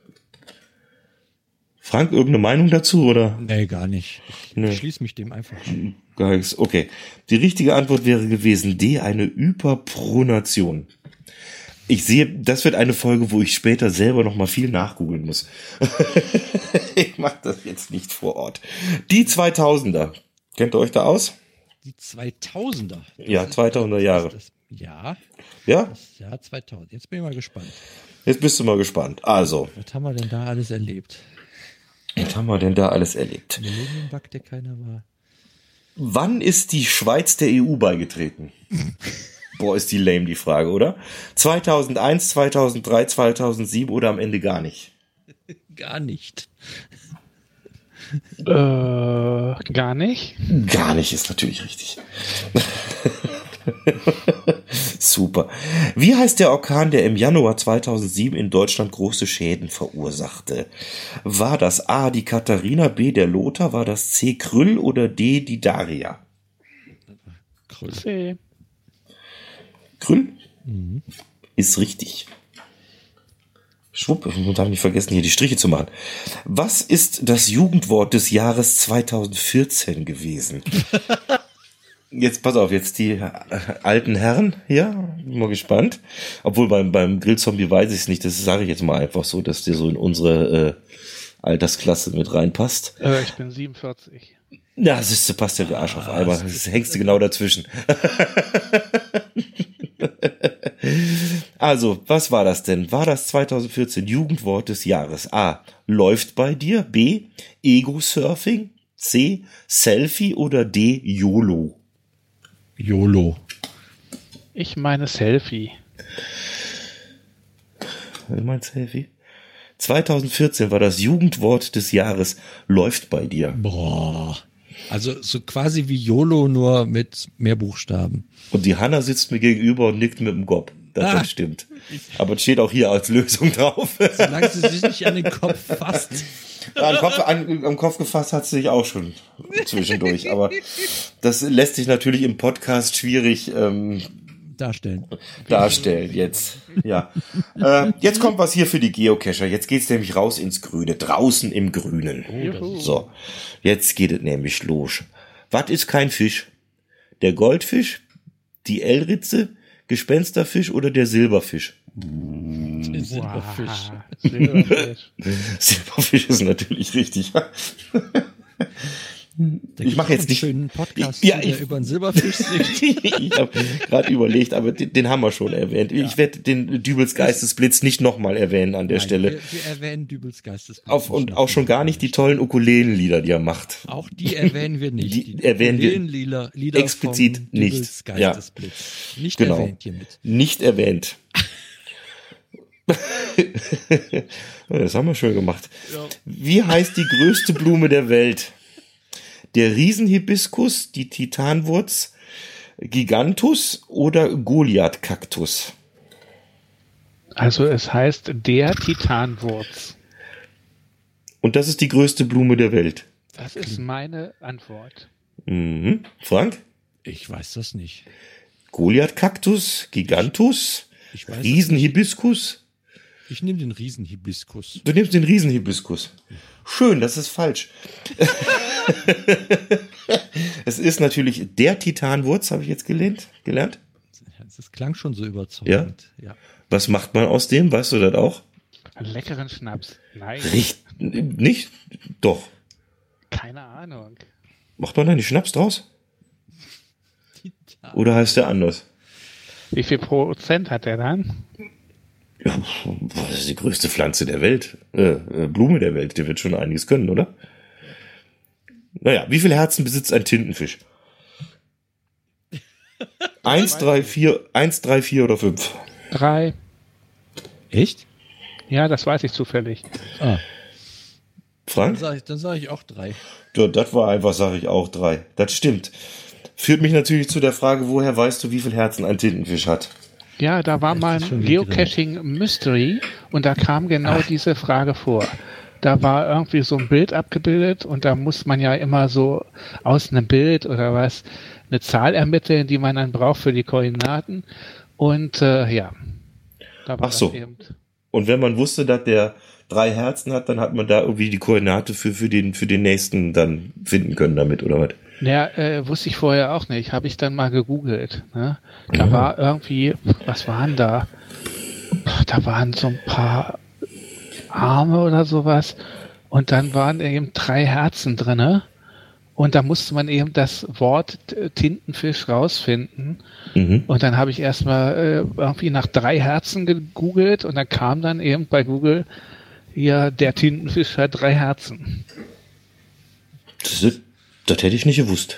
Speaker 2: Frank, irgendeine Meinung dazu, oder?
Speaker 1: Nee, gar nicht. Ich
Speaker 2: Nee.
Speaker 1: schließe mich dem einfach an.
Speaker 2: Gar nichts. Okay. Die richtige Antwort wäre gewesen D, eine Hyperpronation. Ich sehe, das wird eine Folge, wo ich später selber noch mal viel nachgoogeln muss. Ich mache das jetzt nicht vor Ort. Die zweitausender. Kennt ihr euch da aus?
Speaker 1: Die zweitausender. Das
Speaker 2: Ja,
Speaker 1: ist-
Speaker 2: zweitausender Jahre.
Speaker 1: Das, das, ja,
Speaker 2: Ja?
Speaker 1: das Jahr zweitausend. Jetzt bin ich mal gespannt.
Speaker 2: Jetzt bist du mal gespannt. Also,
Speaker 1: Was haben wir denn da alles erlebt?
Speaker 2: was haben wir denn da alles erlebt?
Speaker 1: Millennium-Bug, der keiner war.
Speaker 2: Wann ist die Schweiz der E U beigetreten? Boah, ist die lame, die Frage, oder? zweitausendeins, zweitausenddrei, zweitausendsieben oder am Ende gar nicht?
Speaker 1: Gar nicht.
Speaker 3: Äh, gar nicht.
Speaker 2: Gar nicht ist natürlich richtig. Super. Wie heißt der Orkan, der im Januar zweitausendsieben in Deutschland große Schäden verursachte? War das A, die Katharina, B, der Lothar, war das C, Kryll oder D, die Daria?
Speaker 1: Krüll.
Speaker 3: C.
Speaker 2: Kryll? Ist richtig. Schwupp, und haben nicht vergessen, hier die Striche zu machen. Was ist das Jugendwort des Jahres zweitausendvierzehn gewesen? Jetzt, pass auf, jetzt die äh, alten Herren hier, bin mal gespannt. Obwohl beim, beim Grillzombie weiß ich es nicht, das sage ich jetzt mal einfach so, dass der so in unsere äh, Altersklasse mit reinpasst.
Speaker 3: Äh, ich bin siebenundvierzig.
Speaker 2: Ja, das ist, passt ja wie Arsch auf Eimer, das hängst du genau dazwischen. Also, was war das denn? War das zweitausendvierzehn Jugendwort des Jahres? A, läuft bei dir, B, Ego-Surfing, C, Selfie oder D, YOLO?
Speaker 1: YOLO.
Speaker 3: Ich meine Selfie.
Speaker 2: Du meinst Selfie? zweitausendvierzehn war das Jugendwort des Jahres, läuft bei dir.
Speaker 1: Boah. Also so quasi wie YOLO, nur mit mehr Buchstaben.
Speaker 2: Und die Hanna sitzt mir gegenüber und nickt mit dem Kopf. Das,
Speaker 1: Ah.
Speaker 2: das stimmt. Aber es steht auch hier als Lösung drauf.
Speaker 1: Solange sie sich nicht an den Kopf fasst.
Speaker 2: Am Kopf, an, am Kopf gefasst hat sie sich auch schon zwischendurch. Aber das lässt sich natürlich im Podcast schwierig ähm,
Speaker 1: Darstellen.
Speaker 2: darstellen jetzt. Ja. Äh, jetzt kommt was hier für die Geocacher. Jetzt geht's nämlich raus ins Grüne. Draußen im Grünen.
Speaker 3: Juhu.
Speaker 2: So. Jetzt geht es nämlich los. Was ist kein Fisch? Der Goldfisch, die Elritze, Gespensterfisch oder der Silberfisch?
Speaker 1: Der Silberfisch.
Speaker 3: Wow. Silberfisch.
Speaker 2: Silberfisch ist natürlich richtig.
Speaker 1: Da
Speaker 2: Ich mache jetzt
Speaker 1: einen
Speaker 2: nicht-
Speaker 1: schönen Podcast,
Speaker 2: Ja,
Speaker 1: der
Speaker 2: ich-
Speaker 1: über einen Silberfisch singt.
Speaker 2: Ich habe gerade überlegt, aber den, den haben wir schon erwähnt. Ich werde den Dübels Geistesblitz nicht nochmal erwähnen an der
Speaker 1: Nein,
Speaker 2: Stelle.
Speaker 1: Wir, wir erwähnen Dübels Geistesblitz.
Speaker 2: Auf,
Speaker 1: nicht
Speaker 2: und
Speaker 1: noch.
Speaker 2: auch schon gar nicht die tollen Ukulelenlieder, die er macht.
Speaker 1: Auch die erwähnen wir nicht.
Speaker 2: Die erwähnen wir
Speaker 1: Lieder, Lieder
Speaker 2: explizit
Speaker 1: vom
Speaker 2: nicht.
Speaker 1: Dübels
Speaker 2: Ja.
Speaker 1: Geistesblitz. Nicht
Speaker 2: Genau.
Speaker 1: erwähnt hiermit.
Speaker 2: Nicht erwähnt. Das haben wir schön gemacht. Wie heißt die größte Blume der Welt? Der Riesenhibiskus, die Titanwurz, Gigantus oder Goliath-Kaktus?
Speaker 3: Also es heißt der Titanwurz.
Speaker 2: Und das ist die größte Blume der Welt.
Speaker 3: Das ist meine Antwort.
Speaker 2: Mhm. Frank?
Speaker 1: Ich weiß das nicht.
Speaker 2: Goliath-Kaktus, Gigantus,
Speaker 1: Ich weiß
Speaker 2: Riesenhibiskus?
Speaker 1: Ich nehme den Riesenhibiskus.
Speaker 2: Du nimmst den Riesenhibiskus. Schön, das ist falsch. Es ist natürlich der Titanwurz, habe ich jetzt gelernt. gelernt.
Speaker 1: Das klang schon so überzeugend. Ja.
Speaker 2: Was macht man aus dem? Weißt du das auch?
Speaker 3: Einen leckeren Schnaps. Nein,
Speaker 2: Richt, nicht? Doch.
Speaker 3: keine Ahnung.
Speaker 2: Macht man da nicht Schnaps draus? Oder heißt der anders?
Speaker 3: Wie viel Prozent hat der dann?
Speaker 2: Ja, das ist die größte Pflanze der Welt. Äh, äh, Blume der Welt. Der wird schon einiges können, oder? Naja, wie viele Herzen besitzt ein Tintenfisch? Eins, drei, vier, eins, drei, vier oder fünf?
Speaker 3: Drei.
Speaker 1: Echt?
Speaker 3: Ja, das weiß ich zufällig.
Speaker 1: Ah, dann
Speaker 2: Frank?
Speaker 1: sage ich, dann sag ich auch drei.
Speaker 2: Ja, das war einfach, sage ich auch, drei. Das stimmt. Führt mich natürlich zu der Frage, woher weißt du, wie viele Herzen ein Tintenfisch hat?
Speaker 3: Ja, da war mal
Speaker 1: ist schon
Speaker 3: ein
Speaker 1: wieder-
Speaker 3: Geocaching Mystery und da kam genau diese Frage vor. Da war irgendwie so ein Bild abgebildet und da muss man ja immer so aus einem Bild oder was eine Zahl ermitteln, die man dann braucht für die Koordinaten. Und äh, ja, Da war
Speaker 2: Ach so.
Speaker 3: das eben.
Speaker 2: Und wenn man wusste, dass der drei Herzen hat, dann hat man da irgendwie die Koordinate für, für, den, für den nächsten dann finden können damit, oder was?
Speaker 3: Ja, äh, wusste ich vorher auch nicht. Habe ich dann mal gegoogelt. Ne? Da
Speaker 2: Ja.
Speaker 3: war irgendwie, was waren da? Da waren so ein paar Arme oder sowas. Und dann waren eben drei Herzen drinne. Und da musste man eben das Wort T- Tintenfisch rausfinden.
Speaker 2: Mhm.
Speaker 3: Und dann habe ich erstmal äh, irgendwie nach drei Herzen gegoogelt und dann kam dann eben bei Google, ja, der Tintenfisch hat drei Herzen.
Speaker 2: Das, ist, das hätte ich nicht gewusst.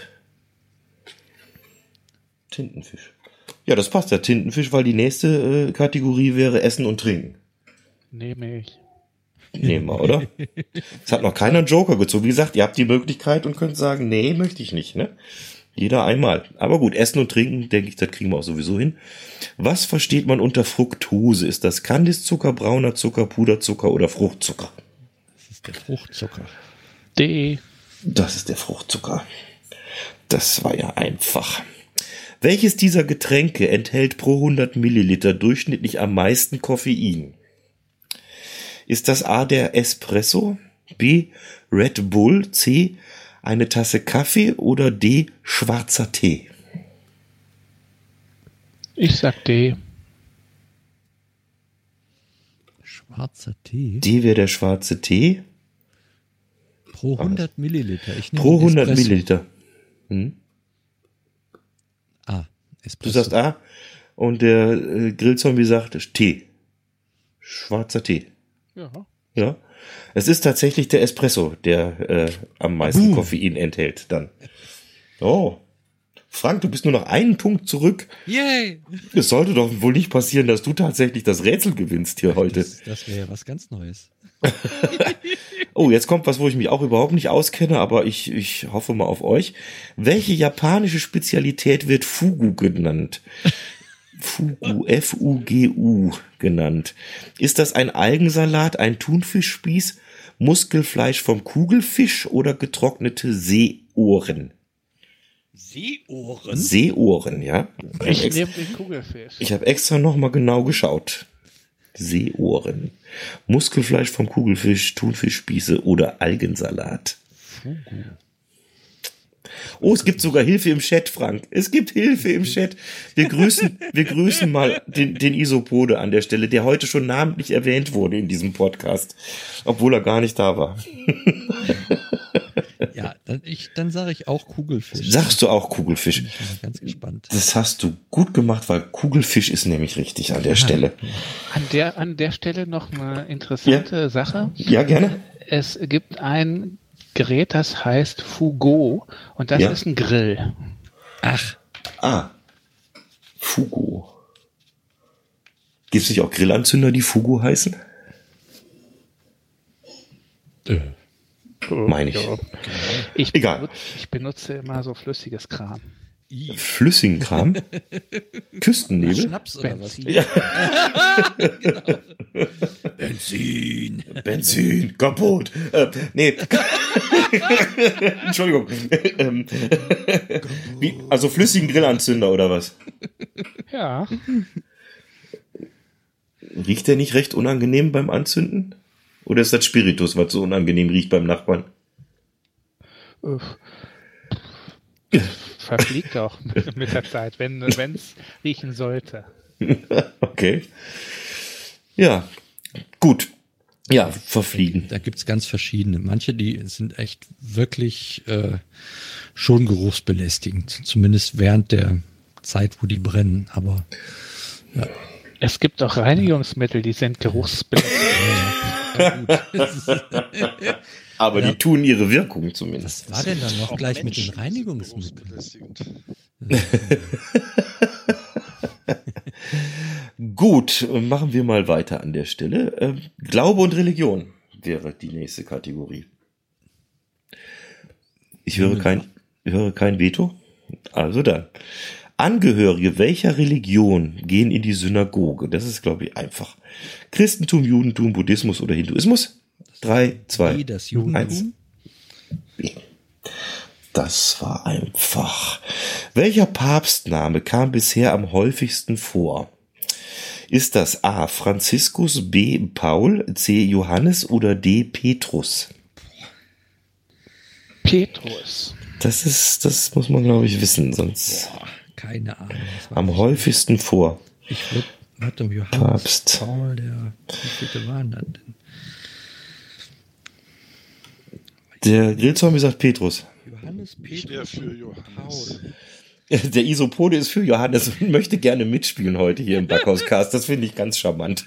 Speaker 2: Tintenfisch. Ja, das passt ja, Tintenfisch, weil die nächste äh, Kategorie wäre Essen und Trinken.
Speaker 3: Nehme ich.
Speaker 2: Nehmen wir, oder? Es hat noch keiner einen Joker gezogen. Wie gesagt, ihr habt die Möglichkeit und könnt sagen, nee, möchte ich nicht, ne? Jeder einmal. Aber gut, Essen und Trinken, denke ich, das kriegen wir auch sowieso hin. Was versteht man unter Fructose? Ist das Kandiszucker, brauner Zucker, Puderzucker oder Fruchtzucker?
Speaker 1: Das ist der Fruchtzucker.
Speaker 3: D.
Speaker 2: Das ist der Fruchtzucker. Das war ja einfach. Welches dieser Getränke enthält pro hundert Milliliter durchschnittlich am meisten Koffein? Ist das A, der Espresso, B, Red Bull, C, eine Tasse Kaffee oder D, schwarzer Tee?
Speaker 3: Ich sag D.
Speaker 1: Schwarzer Tee?
Speaker 2: D wäre der schwarze Tee.
Speaker 1: Pro hundert Milliliter. Ich nehme
Speaker 2: Pro
Speaker 1: den
Speaker 2: hundert
Speaker 1: Espresso.
Speaker 2: Milliliter. Hm?
Speaker 1: Ah,
Speaker 2: Du
Speaker 1: Espresso.
Speaker 2: sagst A und der äh, Grillzombie sagt Tee. Schwarzer Tee.
Speaker 3: Ja.
Speaker 2: Ja. Es ist tatsächlich der Espresso, der äh, am meisten
Speaker 1: Boom.
Speaker 2: Koffein enthält dann. Oh. Frank, du bist nur noch einen Punkt zurück.
Speaker 1: Yay!
Speaker 2: Es sollte doch wohl nicht passieren, dass du tatsächlich das Rätsel gewinnst hier heute.
Speaker 1: Das, das wäre ja was ganz Neues.
Speaker 2: Oh, jetzt kommt was, wo ich mich auch überhaupt nicht auskenne, aber ich, ich hoffe mal auf euch. Welche japanische Spezialität wird Fugu genannt? Fugu, F U G U genannt. Ist das ein Algensalat, ein Thunfischspieß, Muskelfleisch vom Kugelfisch oder getrocknete Seeohren?
Speaker 1: Seeohren?
Speaker 2: Seeohren, ja.
Speaker 3: Ich
Speaker 2: Ex-
Speaker 3: nehme den Kugelfisch.
Speaker 2: Ich habe extra nochmal genau geschaut. Seeohren. Muskelfleisch vom Kugelfisch, Thunfischspieße oder Algensalat. Oh, es gibt sogar Hilfe im Chat, Frank. Es gibt Hilfe im Chat. Wir grüßen, wir grüßen mal den, den Isopode an der Stelle, der heute schon namentlich erwähnt wurde in diesem Podcast, obwohl er gar nicht da war.
Speaker 1: Ja, dann, ich, dann sage ich auch Kugelfisch.
Speaker 2: Sagst du auch Kugelfisch?
Speaker 1: Ich bin ganz gespannt.
Speaker 2: Das hast du gut gemacht, weil Kugelfisch ist nämlich richtig an der Stelle.
Speaker 3: An der, an der Stelle noch eine interessante Sache.
Speaker 2: Ja, gerne.
Speaker 3: Es gibt ein Gerät, das heißt Fugo und das
Speaker 2: Ja.
Speaker 3: ist ein Grill.
Speaker 1: Ach,
Speaker 2: Ah, Fugo. Gibt es nicht auch Grillanzünder, die Fugo heißen?
Speaker 1: äh,
Speaker 2: Meine ich.
Speaker 3: Ja. Ich,
Speaker 2: Egal.
Speaker 3: benutze, ich benutze immer so flüssiges Kram.
Speaker 1: i,
Speaker 2: Flüssigen Kram? Küstennebel?
Speaker 1: Schnaps oder was?
Speaker 3: Benzin.
Speaker 2: Ja.
Speaker 1: Benzin.
Speaker 2: Benzin, kaputt. Äh, nee. Entschuldigung. ähm, wie, also flüssigen Grillanzünder oder was?
Speaker 3: Ja,
Speaker 2: Riecht der nicht recht unangenehm beim Anzünden? Oder ist das Spiritus, was so unangenehm riecht beim Nachbarn?
Speaker 3: äh, verfliegt auch mit der Zeit, wenn es riechen sollte.
Speaker 2: Okay. Ja, gut. Ja, verfliegen.
Speaker 1: Da gibt's ganz verschiedene. Manche, die sind echt wirklich äh, schon geruchsbelästigend. Zumindest während der Zeit, wo die brennen. Aber ja,
Speaker 3: Es gibt auch Reinigungsmittel, die sind geruchsbelästigend.
Speaker 2: Aber
Speaker 1: Ja.
Speaker 2: die tun ihre Wirkung zumindest.
Speaker 1: was war denn dann noch
Speaker 6: Auch
Speaker 1: gleich mit den
Speaker 6: Menschen
Speaker 1: Reinigungsmitteln?
Speaker 6: geruchsbelästigend.
Speaker 2: Gut, machen wir mal weiter an der Stelle. Ähm, Glaube und Religion wäre die nächste Kategorie. Ich höre kein, ich höre kein Veto. Also dann. Angehörige welcher Religion gehen in die Synagoge? Das ist, glaube ich, einfach. Christentum, Judentum, Buddhismus oder Hinduismus? Drei, zwei,
Speaker 1: Wie das
Speaker 2: eins.
Speaker 1: Judentum?
Speaker 2: Das war einfach. Welcher Papstname kam bisher am häufigsten vor? Ist das A. Franziskus, B. Paul, C. Johannes oder D. Petrus?
Speaker 3: Petrus.
Speaker 2: Das ist, das muss man, glaube ich, wissen, sonst
Speaker 1: Boah, keine Ahnung.
Speaker 2: am häufigsten vor.
Speaker 1: Ich würde, warte, Johannes,
Speaker 2: Papst.
Speaker 1: Paul, der, wie viele waren das denn?
Speaker 2: Der Grillzombie sagt Petrus.
Speaker 1: Johannes,
Speaker 6: Ich wäre
Speaker 1: Petrus
Speaker 6: für
Speaker 1: und
Speaker 6: Johannes.
Speaker 1: Paul.
Speaker 2: Der Isopode ist für Johannes und möchte gerne mitspielen heute hier im Backhauscast. Das finde ich ganz charmant.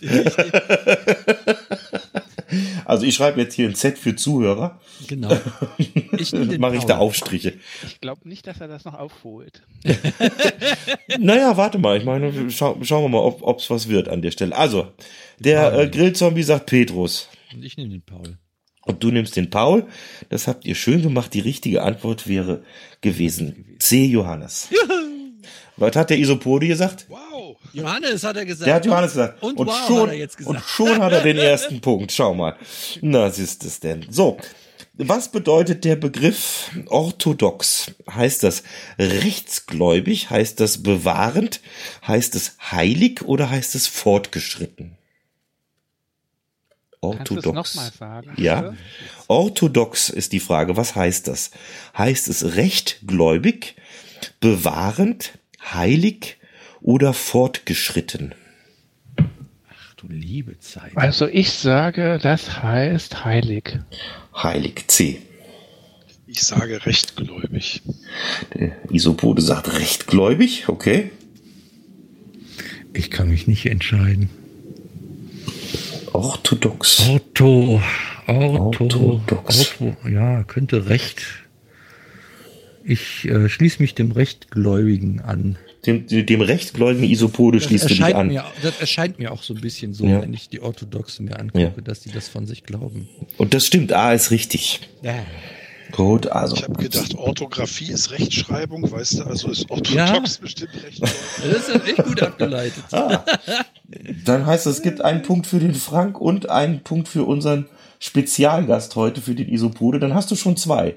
Speaker 2: Also ich schreibe jetzt hier ein Z für Zuhörer.
Speaker 1: Genau. Ich nehme den
Speaker 2: Mache ich
Speaker 1: Paul.
Speaker 2: da Aufstriche.
Speaker 3: Ich glaube nicht, dass er das noch aufholt.
Speaker 2: Naja, warte mal. Ich meine, schau, schauen wir mal, ob es was wird an der Stelle. Also, der äh, Grillzombie sagt Petrus.
Speaker 1: Und ich nehme den Paul.
Speaker 2: Und du nimmst den Paul. Das habt ihr schön gemacht. Die richtige Antwort wäre gewesen C. Johannes. Was hat der Isopode gesagt?
Speaker 6: Wow.
Speaker 1: Johannes hat er gesagt.
Speaker 2: Der hat Johannes gesagt.
Speaker 1: Und,
Speaker 2: und
Speaker 1: wow,
Speaker 2: schon,
Speaker 1: hat er jetzt gesagt.
Speaker 2: Und schon hat er den ersten Punkt. Schau mal. Na, was ist das denn? So. Was bedeutet der Begriff orthodox? Heißt das rechtsgläubig? Heißt das bewahrend? Heißt es heilig oder heißt es fortgeschritten?
Speaker 3: Kannst du es
Speaker 2: Orthodox.
Speaker 3: nochmal sagen?
Speaker 2: Ja. Orthodox ist die Frage. Was heißt das? Heißt es rechtgläubig, bewahrend, heilig oder fortgeschritten?
Speaker 1: Ach du liebe Zeit.
Speaker 3: Also ich sage, das heißt heilig.
Speaker 2: Heilig, C.
Speaker 6: Ich sage rechtgläubig.
Speaker 2: Der Isopode sagt rechtgläubig, okay.
Speaker 1: Ich kann mich nicht entscheiden.
Speaker 2: Orthodox.
Speaker 1: Ortho. Ortho.
Speaker 2: Orthodox.
Speaker 1: Ortho. Ja, könnte recht. Ich äh, schließe mich dem Rechtgläubigen an.
Speaker 2: Dem, dem rechtgläubigen Isopode
Speaker 1: Das
Speaker 2: schließt du dich
Speaker 1: erscheint,
Speaker 2: an.
Speaker 1: mir, das erscheint mir auch so ein bisschen so,
Speaker 2: Ja.
Speaker 1: wenn ich die Orthodoxen mir angucke,
Speaker 2: Ja.
Speaker 1: dass die das von sich glauben.
Speaker 2: Und das stimmt, A ist richtig.
Speaker 1: Ja.
Speaker 2: Gut, also.
Speaker 6: Ich habe gedacht, Orthographie ist Rechtschreibung, weißt du, also ist orthodox
Speaker 1: Ja.
Speaker 6: bestimmt rechtgläubig.
Speaker 1: Das ist echt gut abgeleitet.
Speaker 2: Ah, dann heißt es, es gibt einen Punkt für den Frank und einen Punkt für unseren Spezialgast heute, für den Isopode. Dann hast du schon zwei.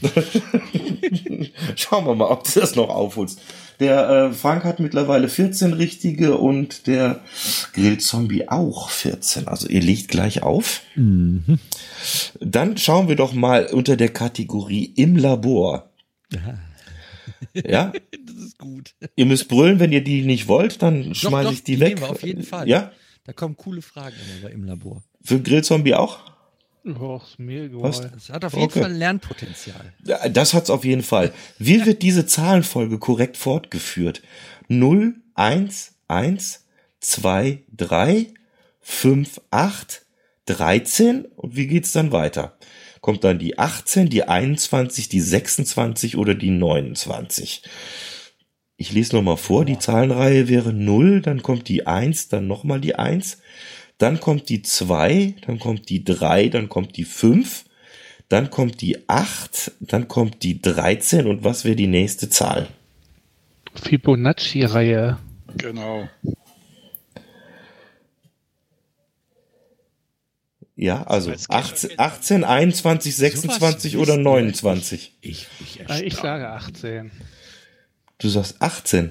Speaker 2: Schauen wir mal, ob du das noch aufholst. Der äh, Frank hat mittlerweile vierzehn richtige und der Grillzombie auch vierzehn. Also ihr liegt gleich auf.
Speaker 1: Mhm.
Speaker 2: Dann schauen wir doch mal unter der Kategorie im Labor. Ja?
Speaker 1: Das ist gut.
Speaker 2: Ihr müsst brüllen, wenn ihr die nicht wollt, dann schmeiße
Speaker 1: doch,
Speaker 2: ich die,
Speaker 1: die
Speaker 2: weg.
Speaker 1: nehmen wir auf jeden Fall.
Speaker 2: Ja?
Speaker 1: Da kommen coole Fragen immer im Labor.
Speaker 2: Für den Grillzombie auch?
Speaker 3: Och, ist mir
Speaker 2: Was?
Speaker 3: egal.
Speaker 1: Das hat auf jeden
Speaker 2: Okay.
Speaker 1: Fall Lernpotenzial.
Speaker 2: Ja, das hat's auf jeden Fall. Wie wird diese Zahlenfolge korrekt fortgeführt? null, eins, eins, zwei, drei, fünf, acht, dreizehn und wie geht's dann weiter? Kommt dann die achtzehn, die einundzwanzig, die sechsundzwanzig oder die neunundzwanzig? Ich lese nochmal vor, die Zahlenreihe wäre null, dann kommt die eins, dann nochmal die eins, dann kommt die zwei, dann kommt die drei, dann kommt die fünf, dann kommt die acht, dann kommt die dreizehn und was wäre die nächste Zahl?
Speaker 3: Fibonacci-Reihe.
Speaker 6: Genau.
Speaker 2: Ja, also
Speaker 6: als Kinder
Speaker 2: achtzehn,
Speaker 6: kennt man.
Speaker 2: achtzehn, einundzwanzig, sechsundzwanzig oder
Speaker 1: wissen wir.
Speaker 2: neunundzwanzig?
Speaker 1: Ich, ich,
Speaker 3: Äh, Ich sage achtzehn.
Speaker 2: Du sagst achtzehn.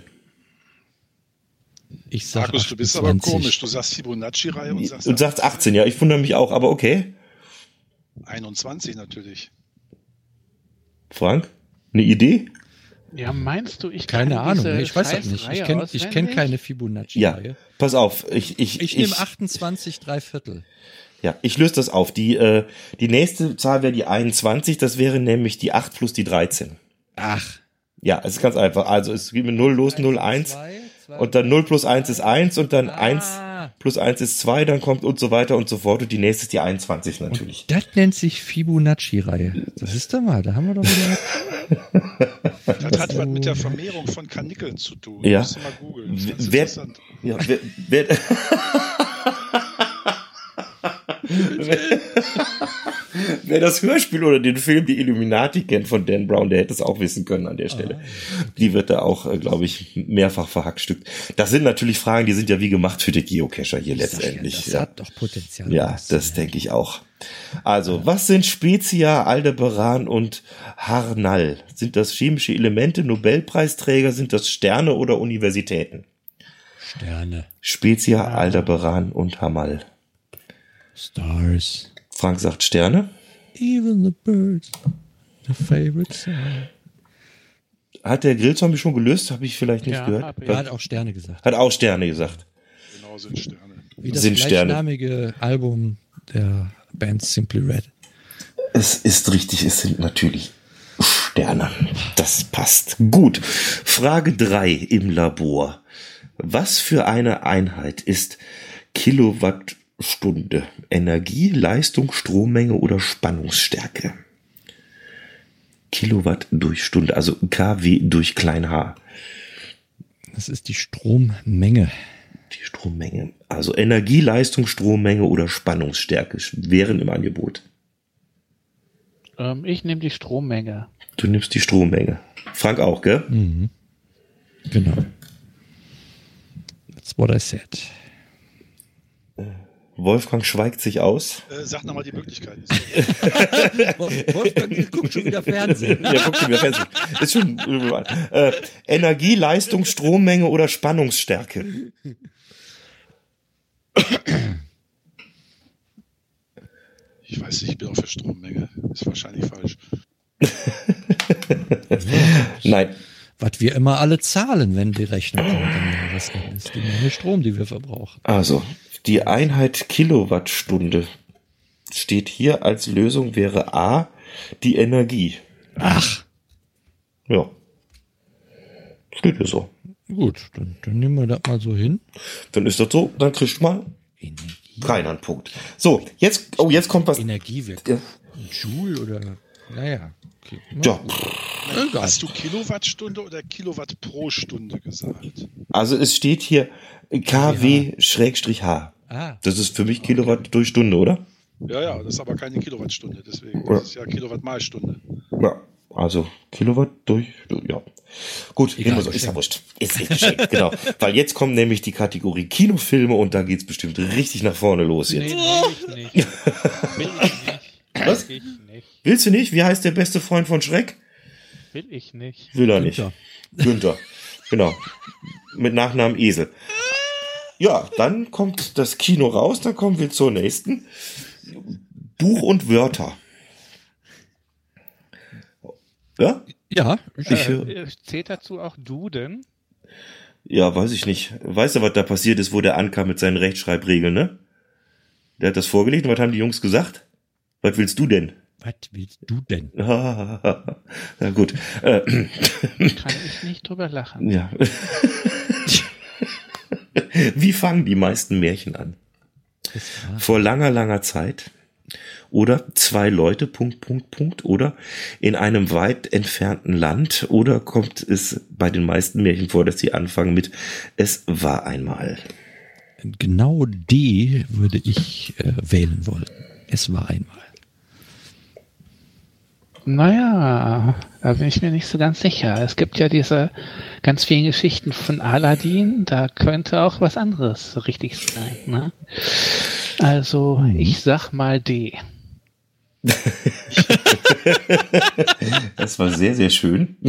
Speaker 1: ich sag
Speaker 6: Markus, du bist aber
Speaker 1: achtundzwanzig.
Speaker 6: komisch. Du sagst Fibonacci-Reihe und sagst,
Speaker 2: Und sagst achtzehn, ja, ich wundere mich auch, aber okay.
Speaker 6: einundzwanzig natürlich.
Speaker 2: Frank, eine Idee?
Speaker 3: Ja, meinst du, ich
Speaker 1: Keine
Speaker 3: kann
Speaker 1: Ahnung,
Speaker 3: diese
Speaker 1: ich weiß das
Speaker 3: scheiß
Speaker 1: nicht. Ich
Speaker 3: Reihe
Speaker 1: kenne ich kenn
Speaker 3: auswendig?
Speaker 1: keine
Speaker 2: Ja,
Speaker 1: Fibonacci-Reihe.
Speaker 2: pass auf, ich, ich,
Speaker 1: Ich nehme achtundzwanzig, drei Viertel.
Speaker 2: Ja, ich löse das auf. Die, äh, die nächste Zahl wäre die einundzwanzig, das wäre nämlich die acht plus die dreizehn.
Speaker 1: Ach.
Speaker 2: Ja, es ist ganz einfach. Also es geht mit null los, null, eins. Und dann null plus eins ist eins und dann
Speaker 1: Ah.
Speaker 2: eins plus eins ist zwei, dann kommt und so weiter und so fort. Und die nächste ist die einundzwanzig natürlich.
Speaker 1: Das nennt sich Fibonacci-Reihe. Das ist doch mal, da haben wir doch wieder.
Speaker 6: Das hat was mit der Vermehrung von Kanickeln zu tun.
Speaker 2: Ja.
Speaker 6: Musst du mal googeln. Das ist ganz
Speaker 2: Wer-
Speaker 6: interessant.
Speaker 2: Ja, wer, wer, wer das Hörspiel oder den Film Die Illuminati kennt von Dan Brown, der hätte es auch wissen können an der Stelle. Die wird da auch, äh, glaube ich, mehrfach verhackstückt. Das sind natürlich Fragen, die sind ja wie gemacht für die Geocacher hier letztendlich.
Speaker 1: Das
Speaker 2: Ja.
Speaker 1: hat doch Potenzial.
Speaker 2: Ja, das denke ich auch. Also, was sind Spezia, Aldebaran und Harnall? Sind das chemische Elemente, Nobelpreisträger, sind das Sterne oder Universitäten?
Speaker 1: Sterne.
Speaker 2: Spezia, Aldebaran und Hamal.
Speaker 1: Stars.
Speaker 2: Frank sagt Sterne.
Speaker 1: Even the birds. The favorite song.
Speaker 2: Hat der Grillzombie schon gelöst? Habe ich vielleicht nicht
Speaker 3: Ja,
Speaker 2: gehört.
Speaker 3: hab ich.
Speaker 1: Er hat auch Sterne gesagt.
Speaker 2: Hat auch Sterne gesagt.
Speaker 6: Genau, sind Sterne.
Speaker 1: Wie das
Speaker 2: Sind Sterne.
Speaker 1: gleichnamige Album der Band Simply Red.
Speaker 2: Es ist richtig, es sind natürlich Sterne. Das passt. Gut. Frage drei im Labor. Was für eine Einheit ist Kilowattstunde? Energie, Leistung, Strommenge oder Spannungsstärke? Kilowatt durch Stunde, also kW durch klein h.
Speaker 1: Das ist die Strommenge.
Speaker 2: Die Strommenge. Also Energie, Leistung, Strommenge oder Spannungsstärke wären im Angebot.
Speaker 3: Ähm, ich nehme die Strommenge.
Speaker 2: Du nimmst die Strommenge. Frank auch, gell?
Speaker 1: Mhm. Genau. That's what I said.
Speaker 2: Wolfgang schweigt sich aus.
Speaker 6: Äh, sag nochmal die Möglichkeiten.
Speaker 1: Wolfgang guckt schon wieder Fernsehen.
Speaker 2: Ja, guck dir mir fest. Ist schon äh, Energie, Leistung, Strommenge oder Spannungsstärke.
Speaker 6: Ich weiß nicht, ich bin auch für Strommenge. Ist wahrscheinlich falsch.
Speaker 2: Nein.
Speaker 1: Was wir immer alle zahlen, wenn die Rechnung kommt am Jahresende, ist die Menge Strom, die wir verbrauchen.
Speaker 2: Also, die Einheit Kilowattstunde steht hier als Lösung wäre A, die Energie.
Speaker 1: Ach.
Speaker 2: Ja. Steht hier so.
Speaker 1: Gut, dann, dann nehmen wir das mal so hin.
Speaker 2: Dann ist das so, dann kriegst du mal
Speaker 1: Energie.
Speaker 2: keiner einen Punkt. So, jetzt, oh, jetzt kommt was.
Speaker 1: Energie wirkt.
Speaker 2: Ja.
Speaker 1: Joule oder, naja. Okay.
Speaker 2: Ja.
Speaker 1: Egal.
Speaker 6: Hast du Kilowattstunde oder Kilowatt pro Stunde gesagt?
Speaker 2: Also es steht hier kW-H.
Speaker 1: Ah.
Speaker 2: Das ist für mich Kilowatt durch Stunde, oder?
Speaker 6: Ja, ja, das ist aber keine Kilowattstunde, deswegen
Speaker 2: Ja.
Speaker 6: das ist ja Kilowatt mal Stunde.
Speaker 2: Ja. Also Kilowatt durch Stunde, ja. Gut,
Speaker 1: Egal,
Speaker 2: nehmen wir so, ist ja wurscht. Ist nicht geschenkt, genau. Weil jetzt kommt nämlich die Kategorie Kinofilme und da geht's bestimmt richtig nach vorne los
Speaker 3: Nee,
Speaker 2: jetzt.
Speaker 3: will ich nicht. Will ich nicht.
Speaker 2: Was?
Speaker 3: Will ich nicht.
Speaker 2: Willst du nicht? Wie heißt der beste Freund von Schreck?
Speaker 3: Will ich nicht.
Speaker 2: Will er nicht.
Speaker 1: Günther.
Speaker 2: Günther. Genau. Mit Nachnamen Esel. Ja, dann kommt das Kino raus, dann kommen wir zur nächsten. Buch und Wörter. Ja?
Speaker 1: Ja,
Speaker 2: Ich,
Speaker 3: Äh,
Speaker 2: höre-
Speaker 3: äh, zählt dazu auch Duden?
Speaker 2: ja, weiß ich nicht. Weißt du, was da passiert ist, wo der ankam mit seinen Rechtschreibregeln, ne? Der hat das vorgelegt und was haben die Jungs gesagt? Was willst du denn?
Speaker 1: was willst du denn?
Speaker 2: Na gut. Äh,
Speaker 3: Kann ich nicht drüber lachen.
Speaker 2: ja. Wie fangen die meisten Märchen an?
Speaker 1: Das war
Speaker 2: Vor langer, langer Zeit. Oder zwei Leute, Punkt, Punkt, Punkt. Oder in einem weit entfernten Land. Oder kommt es bei den meisten Märchen vor, dass sie anfangen mit Es war einmal.
Speaker 1: genau D würde ich äh, wählen wollen. Es war einmal.
Speaker 3: Naja, da bin ich mir nicht so ganz sicher. Es gibt ja diese ganz vielen Geschichten von Aladdin, da könnte auch was anderes richtig sein. Ne? Also, ich sag mal D.
Speaker 2: Das war sehr, sehr schön.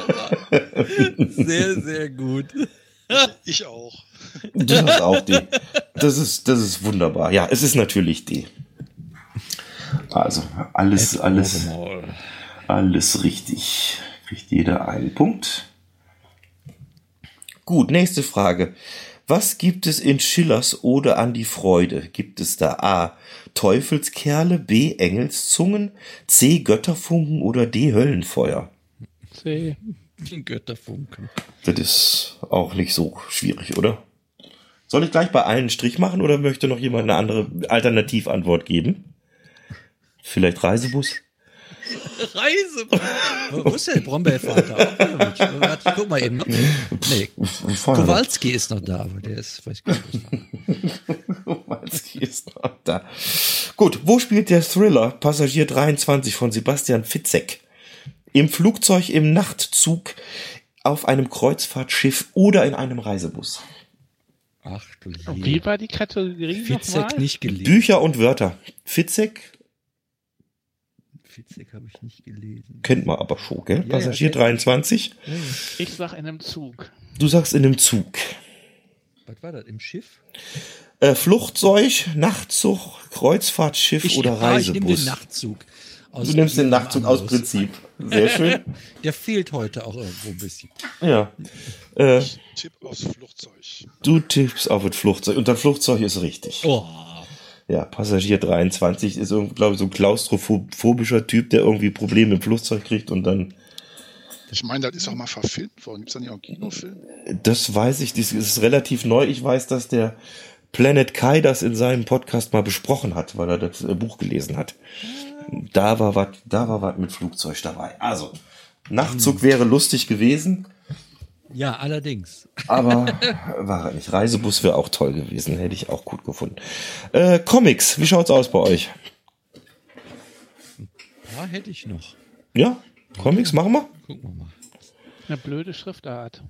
Speaker 1: Sehr, sehr gut.
Speaker 6: Ich auch.
Speaker 2: Du hast auch D. Das ist, das ist wunderbar. Ja, es ist natürlich D. Also, alles, alles, alles richtig. Kriegt jeder einen Punkt. Gut, nächste Frage. Was gibt es in Schillers Ode an die Freude? Gibt es da A. Teufelskerle, B. Engelszungen, C. Götterfunken oder D. Höllenfeuer?
Speaker 3: C.
Speaker 1: Die Götterfunken.
Speaker 2: Das ist auch nicht so schwierig, oder? Soll ich gleich bei allen einen Strich machen oder möchte noch jemand eine andere Alternativantwort geben? Vielleicht Reisebus?
Speaker 1: Reisebus. Wo ist der Brombeervater? Warte, guck mal eben noch. Nee, Kowalski ist noch da, aber der ist, weiß ich gar nicht.
Speaker 2: Kowalski ist noch da. Gut, wo spielt der Thriller Passagier dreiundzwanzig von Sebastian Fitzek? Im Flugzeug, im Nachtzug, auf einem Kreuzfahrtschiff oder in einem Reisebus?
Speaker 1: Ach du
Speaker 3: Und
Speaker 1: je.
Speaker 3: wie war die Kategorie
Speaker 1: Fitzek
Speaker 3: nochmal?
Speaker 1: nicht gelesen.
Speaker 2: Bücher und Wörter. Fitzek
Speaker 1: Fitzek habe ich nicht gelesen.
Speaker 2: kennt man aber schon, gell?
Speaker 1: Ja,
Speaker 2: Passagier
Speaker 1: ja,
Speaker 2: dreiundzwanzig.
Speaker 3: Ich sag in einem Zug.
Speaker 2: Du sagst in einem Zug.
Speaker 1: Was war das? Im Schiff?
Speaker 2: Äh, Flugzeug, Nachtzug, Kreuzfahrtschiff
Speaker 1: Ich,
Speaker 2: oder
Speaker 1: ah, ich nehme den
Speaker 2: Reisebuss.
Speaker 1: Nachtzug. Aus
Speaker 2: Du nimmst den Nachtzug aus
Speaker 1: Amboss.
Speaker 2: Prinzip. Sehr schön.
Speaker 1: Der fehlt heute auch irgendwo ein bisschen.
Speaker 2: Ja. Äh,
Speaker 6: Tipp aus Flugzeug.
Speaker 2: du tippst auf das Flugzeug und das Flugzeug ist richtig.
Speaker 1: Oh,
Speaker 2: Ja, Passagier dreiundzwanzig ist irgendwie, glaube ich, so ein klaustrophobischer Typ, der irgendwie Probleme im Flugzeug kriegt und dann,
Speaker 6: Ich meine, das ist auch mal verfilmt worden. Gibt es da nicht auch einen Kinofilm?
Speaker 2: das weiß ich, das ist relativ neu. Ich weiß, dass der Planet Kai das in seinem Podcast mal besprochen hat, weil er das äh, Buch gelesen hat. Da war was, da war was mit Flugzeug dabei. Also, Nachtzug wäre lustig gewesen,
Speaker 1: ja, allerdings.
Speaker 2: aber war er nicht. Reisebus wäre auch toll gewesen, hätte ich auch gut gefunden. Äh, Comics, wie schaut's aus bei euch?
Speaker 1: Da hätte ich noch.
Speaker 2: Ja, Comics machen wir?
Speaker 1: Gucken wir mal.
Speaker 3: Eine blöde Schriftart.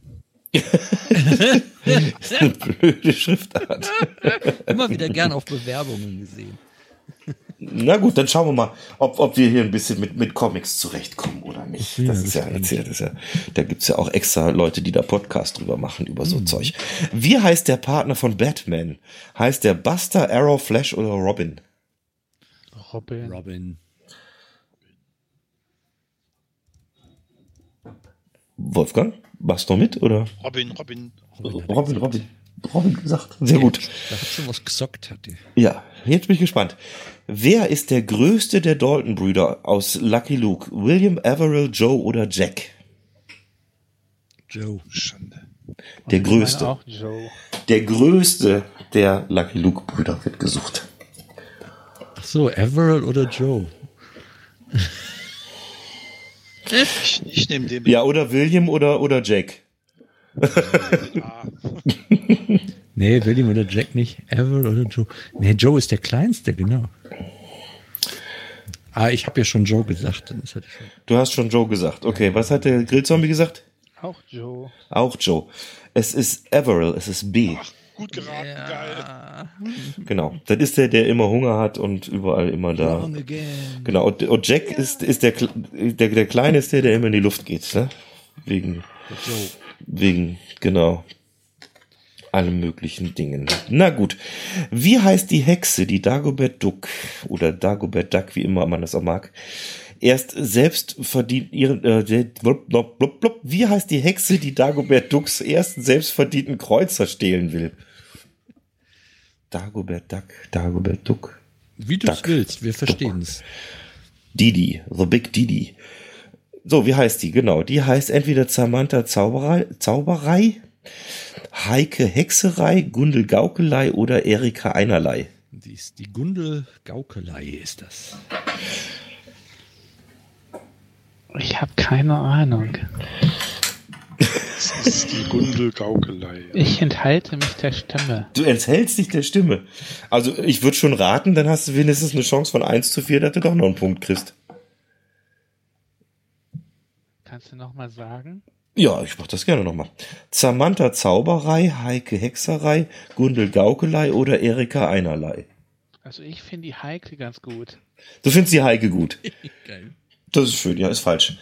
Speaker 2: Eine blöde Schriftart.
Speaker 1: Immer wieder gern auf Bewerbungen gesehen.
Speaker 2: Na gut, dann schauen wir mal, ob, ob wir hier ein bisschen mit, mit Comics zurechtkommen oder nicht.
Speaker 1: bin
Speaker 2: Das
Speaker 1: ja
Speaker 2: ist ja,
Speaker 1: gespannt.
Speaker 2: das ist ja, da gibt's ja auch extra Leute, die da Podcast drüber machen, über so Zeug. Wie heißt der Partner von Batman? Heißt der Buster, Arrow, Flash oder Robin?
Speaker 3: Robin.
Speaker 1: Robin.
Speaker 2: Wolfgang, machst du noch mit, oder?
Speaker 6: Robin, Robin.
Speaker 2: Robin, Robin, Robin gesagt. Sehr gut.
Speaker 1: Da hat schon was gesockt, hat die.
Speaker 2: Ja, jetzt bin ich gespannt. Wer ist der größte der Dalton-Brüder aus Lucky Luke? William, Averill, Joe oder Jack?
Speaker 1: Joe.
Speaker 6: Schande.
Speaker 2: Der
Speaker 3: Ich meine
Speaker 2: größte.
Speaker 3: auch Joe.
Speaker 2: Der größte der Lucky Luke-Brüder wird gesucht.
Speaker 1: Ach so, Everett oder Joe?
Speaker 6: Ich, ich nehme den.
Speaker 2: Ja, oder William oder, oder Jack.
Speaker 6: Ah,
Speaker 1: Nee, William oder Jack nicht. Everett oder Joe. Nee, Joe ist der Kleinste, genau. Ah, ich habe ja schon Joe gesagt. Dann ist das schon.
Speaker 2: Du hast schon Joe gesagt. Okay, was hat der Grillzombie gesagt?
Speaker 3: Auch Joe.
Speaker 2: Auch Joe. Es ist Averill, es ist B.
Speaker 6: ach, gut geraten, geil.
Speaker 2: Genau. Das ist der, der immer Hunger hat und überall immer da.
Speaker 1: Wrong again.
Speaker 2: Genau. Und, und Jack ist, ist der, Kle- der, der Kleine ist der, der immer in die Luft geht, ne? Wegen,
Speaker 1: Joe.
Speaker 2: wegen, genau. Allen möglichen Dingen. Na gut. Wie heißt die Hexe, die Dagobert Duck oder Dagobert Duck, wie immer man das auch mag, erst selbst verdient ihren, äh, der- blub, blub, blub, blub. Wie heißt die Hexe, die Dagobert Ducks ersten selbstverdienten Kreuzer stehlen will? Dagobert Duck, Dagobert Duck.
Speaker 1: Wie du es
Speaker 2: Duck.
Speaker 1: willst, wir verstehen es.
Speaker 2: Didi, The Big Didi. So, wie heißt die? Genau, die heißt entweder Samantha Zauberei, Zauberei, Heike Hexerei, Gundel Gaukelei oder Erika Einerlei.
Speaker 1: Die, ist die Gundel Gaukelei ist das.
Speaker 3: Ich habe keine Ahnung.
Speaker 6: Das ist die Gundel-Gaukelei.
Speaker 3: Ich enthalte mich der Stimme.
Speaker 2: Du enthältst dich der Stimme. Also ich würde schon raten, dann hast du wenigstens eine Chance von eins zu vier, dass du doch noch einen Punkt kriegst.
Speaker 3: Kannst du noch mal sagen?
Speaker 2: Ja, ich mach das gerne nochmal. Samantha Zauberei, Heike Hexerei, Gundel Gaukelei oder Erika Einerlei.
Speaker 3: Also ich finde die Heike ganz gut.
Speaker 2: Du findest die Heike gut.
Speaker 1: Geil.
Speaker 2: Das ist schön, ja, ist falsch.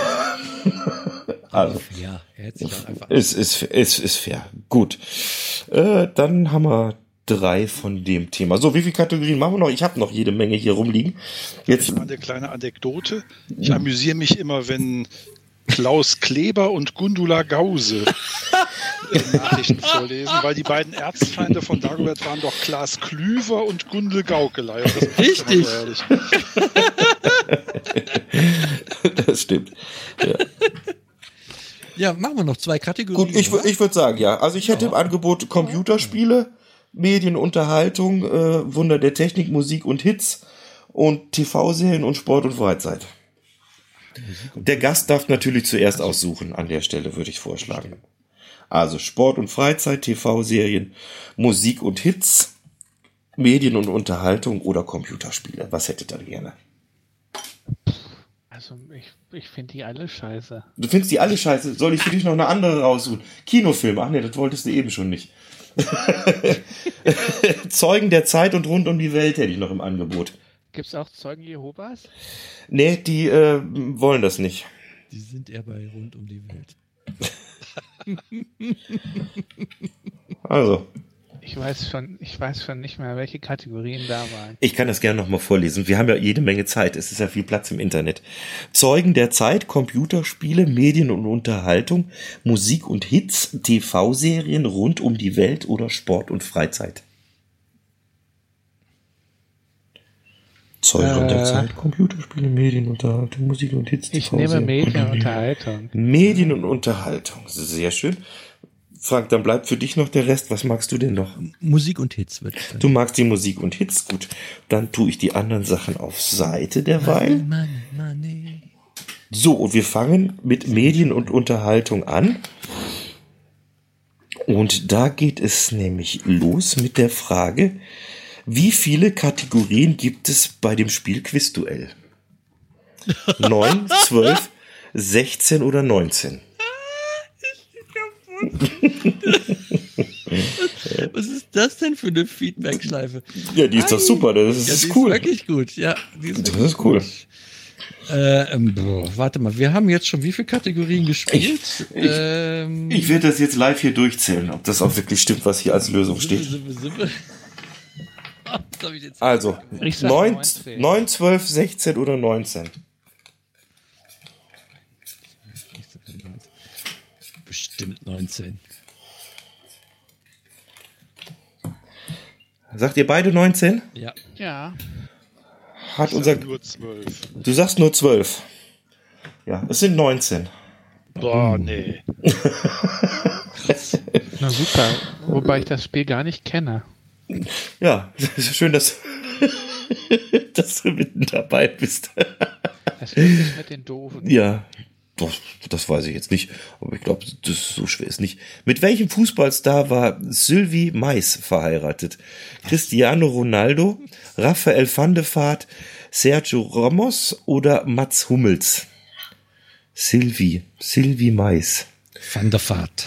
Speaker 2: Also,
Speaker 1: Ja, er hätte sich auch einfach.
Speaker 2: ist, ist, ist, ist fair. Gut. Äh, dann haben wir drei von dem Thema. So, wie viele Kategorien machen wir noch? Ich habe noch jede Menge hier rumliegen. Jetzt,
Speaker 6: Mal eine kleine Anekdote. Ich amüsiere mich immer, wenn Klaus Kleber und Gundula Gause äh, Nachrichten vorlesen, weil die beiden Erzfeinde von Dagobert waren doch Klaas Klüver und Gundel Gaukelei. Und das passt
Speaker 1: Richtig.
Speaker 6: immer so herrlich.
Speaker 2: das stimmt. Ja.
Speaker 1: Ja, machen wir noch zwei Kategorien.
Speaker 2: Gut, ich, wür-
Speaker 1: oder?
Speaker 2: ich würde sagen, ja. Also ich hätte im Angebot Computerspiele, Medienunterhaltung, äh, Wunder der Technik, Musik und Hits und T V-Serien und Sport und Freizeit. Der Gast darf natürlich zuerst aussuchen, an der Stelle würde ich vorschlagen. Also Sport und Freizeit, T V-Serien, Musik und Hits, Medien und Unterhaltung oder Computerspiele. Was hättet ihr gerne?
Speaker 3: Also ich, ich finde die alle scheiße.
Speaker 2: Du findest die alle scheiße. Soll ich für dich noch eine andere raussuchen? Kinofilm. Ach nee, das wolltest du eben schon nicht. Zeugen der Zeit und rund um die Welt hätte ich noch im Angebot.
Speaker 3: Gibt es auch Zeugen Jehovas?
Speaker 2: Nee, die äh, wollen das nicht.
Speaker 1: Die sind eher bei rund um die Welt.
Speaker 2: Also,
Speaker 3: Ich weiß schon, ich weiß schon nicht mehr, welche Kategorien da waren.
Speaker 2: Ich kann das gerne nochmal vorlesen. Wir haben ja jede Menge Zeit. Es ist ja viel Platz im Internet. Zeugen der Zeit, Computerspiele, Medien und Unterhaltung, Musik und Hits, T V-Serien rund um die Welt oder Sport und Freizeit. Zeugen äh, der Zeit, Computerspiele, Medien, Unterhaltung, Musik und Hits,
Speaker 3: ich nehme Medien und Unterhaltung.
Speaker 2: Medien und Unterhaltung. Sehr schön. Frank, dann bleibt für dich noch der Rest. Was magst du denn noch?
Speaker 1: Musik und Hits, würde ich sagen.
Speaker 2: Du magst die Musik und Hits, gut. Dann tue ich die anderen Sachen auf Seite derweil. Money, money. So, und wir fangen mit Medien und Unterhaltung an. Und da geht es nämlich los mit der Frage, wie viele Kategorien gibt es bei dem Spiel Quizduell? Neun, zwölf, sechzehn oder neunzehn?
Speaker 1: Was ist das denn für eine Feedback-Schleife?
Speaker 2: Ja, die ist doch super, das ist,
Speaker 1: ja, die
Speaker 2: cool.
Speaker 1: Ist wirklich gut, ja. Die ist
Speaker 2: das ist cool.
Speaker 1: Äh, ähm, boah, warte mal, wir haben jetzt schon wie viele Kategorien gespielt?
Speaker 2: Ich, ich, ähm, ich werde das jetzt live hier durchzählen, ob das auch wirklich stimmt, was hier als Lösung steht. Sippe, Sippe, Sippe. Also, neun, zwölf, sechzehn oder neunzehn?
Speaker 1: Bestimmt neunzehn.
Speaker 2: Sagt ihr beide neunzehn?
Speaker 3: Ja. Ja.
Speaker 2: Hat unser
Speaker 6: nur zwölf.
Speaker 2: Du sagst nur zwölf. Ja, es sind neunzehn.
Speaker 6: Boah, nee.
Speaker 3: Na super, wobei ich das Spiel gar nicht kenne.
Speaker 2: Ja, es ist schön, dass, dass du mitten dabei bist.
Speaker 3: Das ist mit den Doofen.
Speaker 2: Ja, das, das weiß ich jetzt nicht, aber ich glaube, das ist so schwer ist nicht. Mit welchem Fußballstar war Sylvie Mais verheiratet? Cristiano Ronaldo, Raphael van de Vaart, Sergio Ramos oder Mats Hummels? Sylvie, Sylvie Mais.
Speaker 1: Van der Vaart.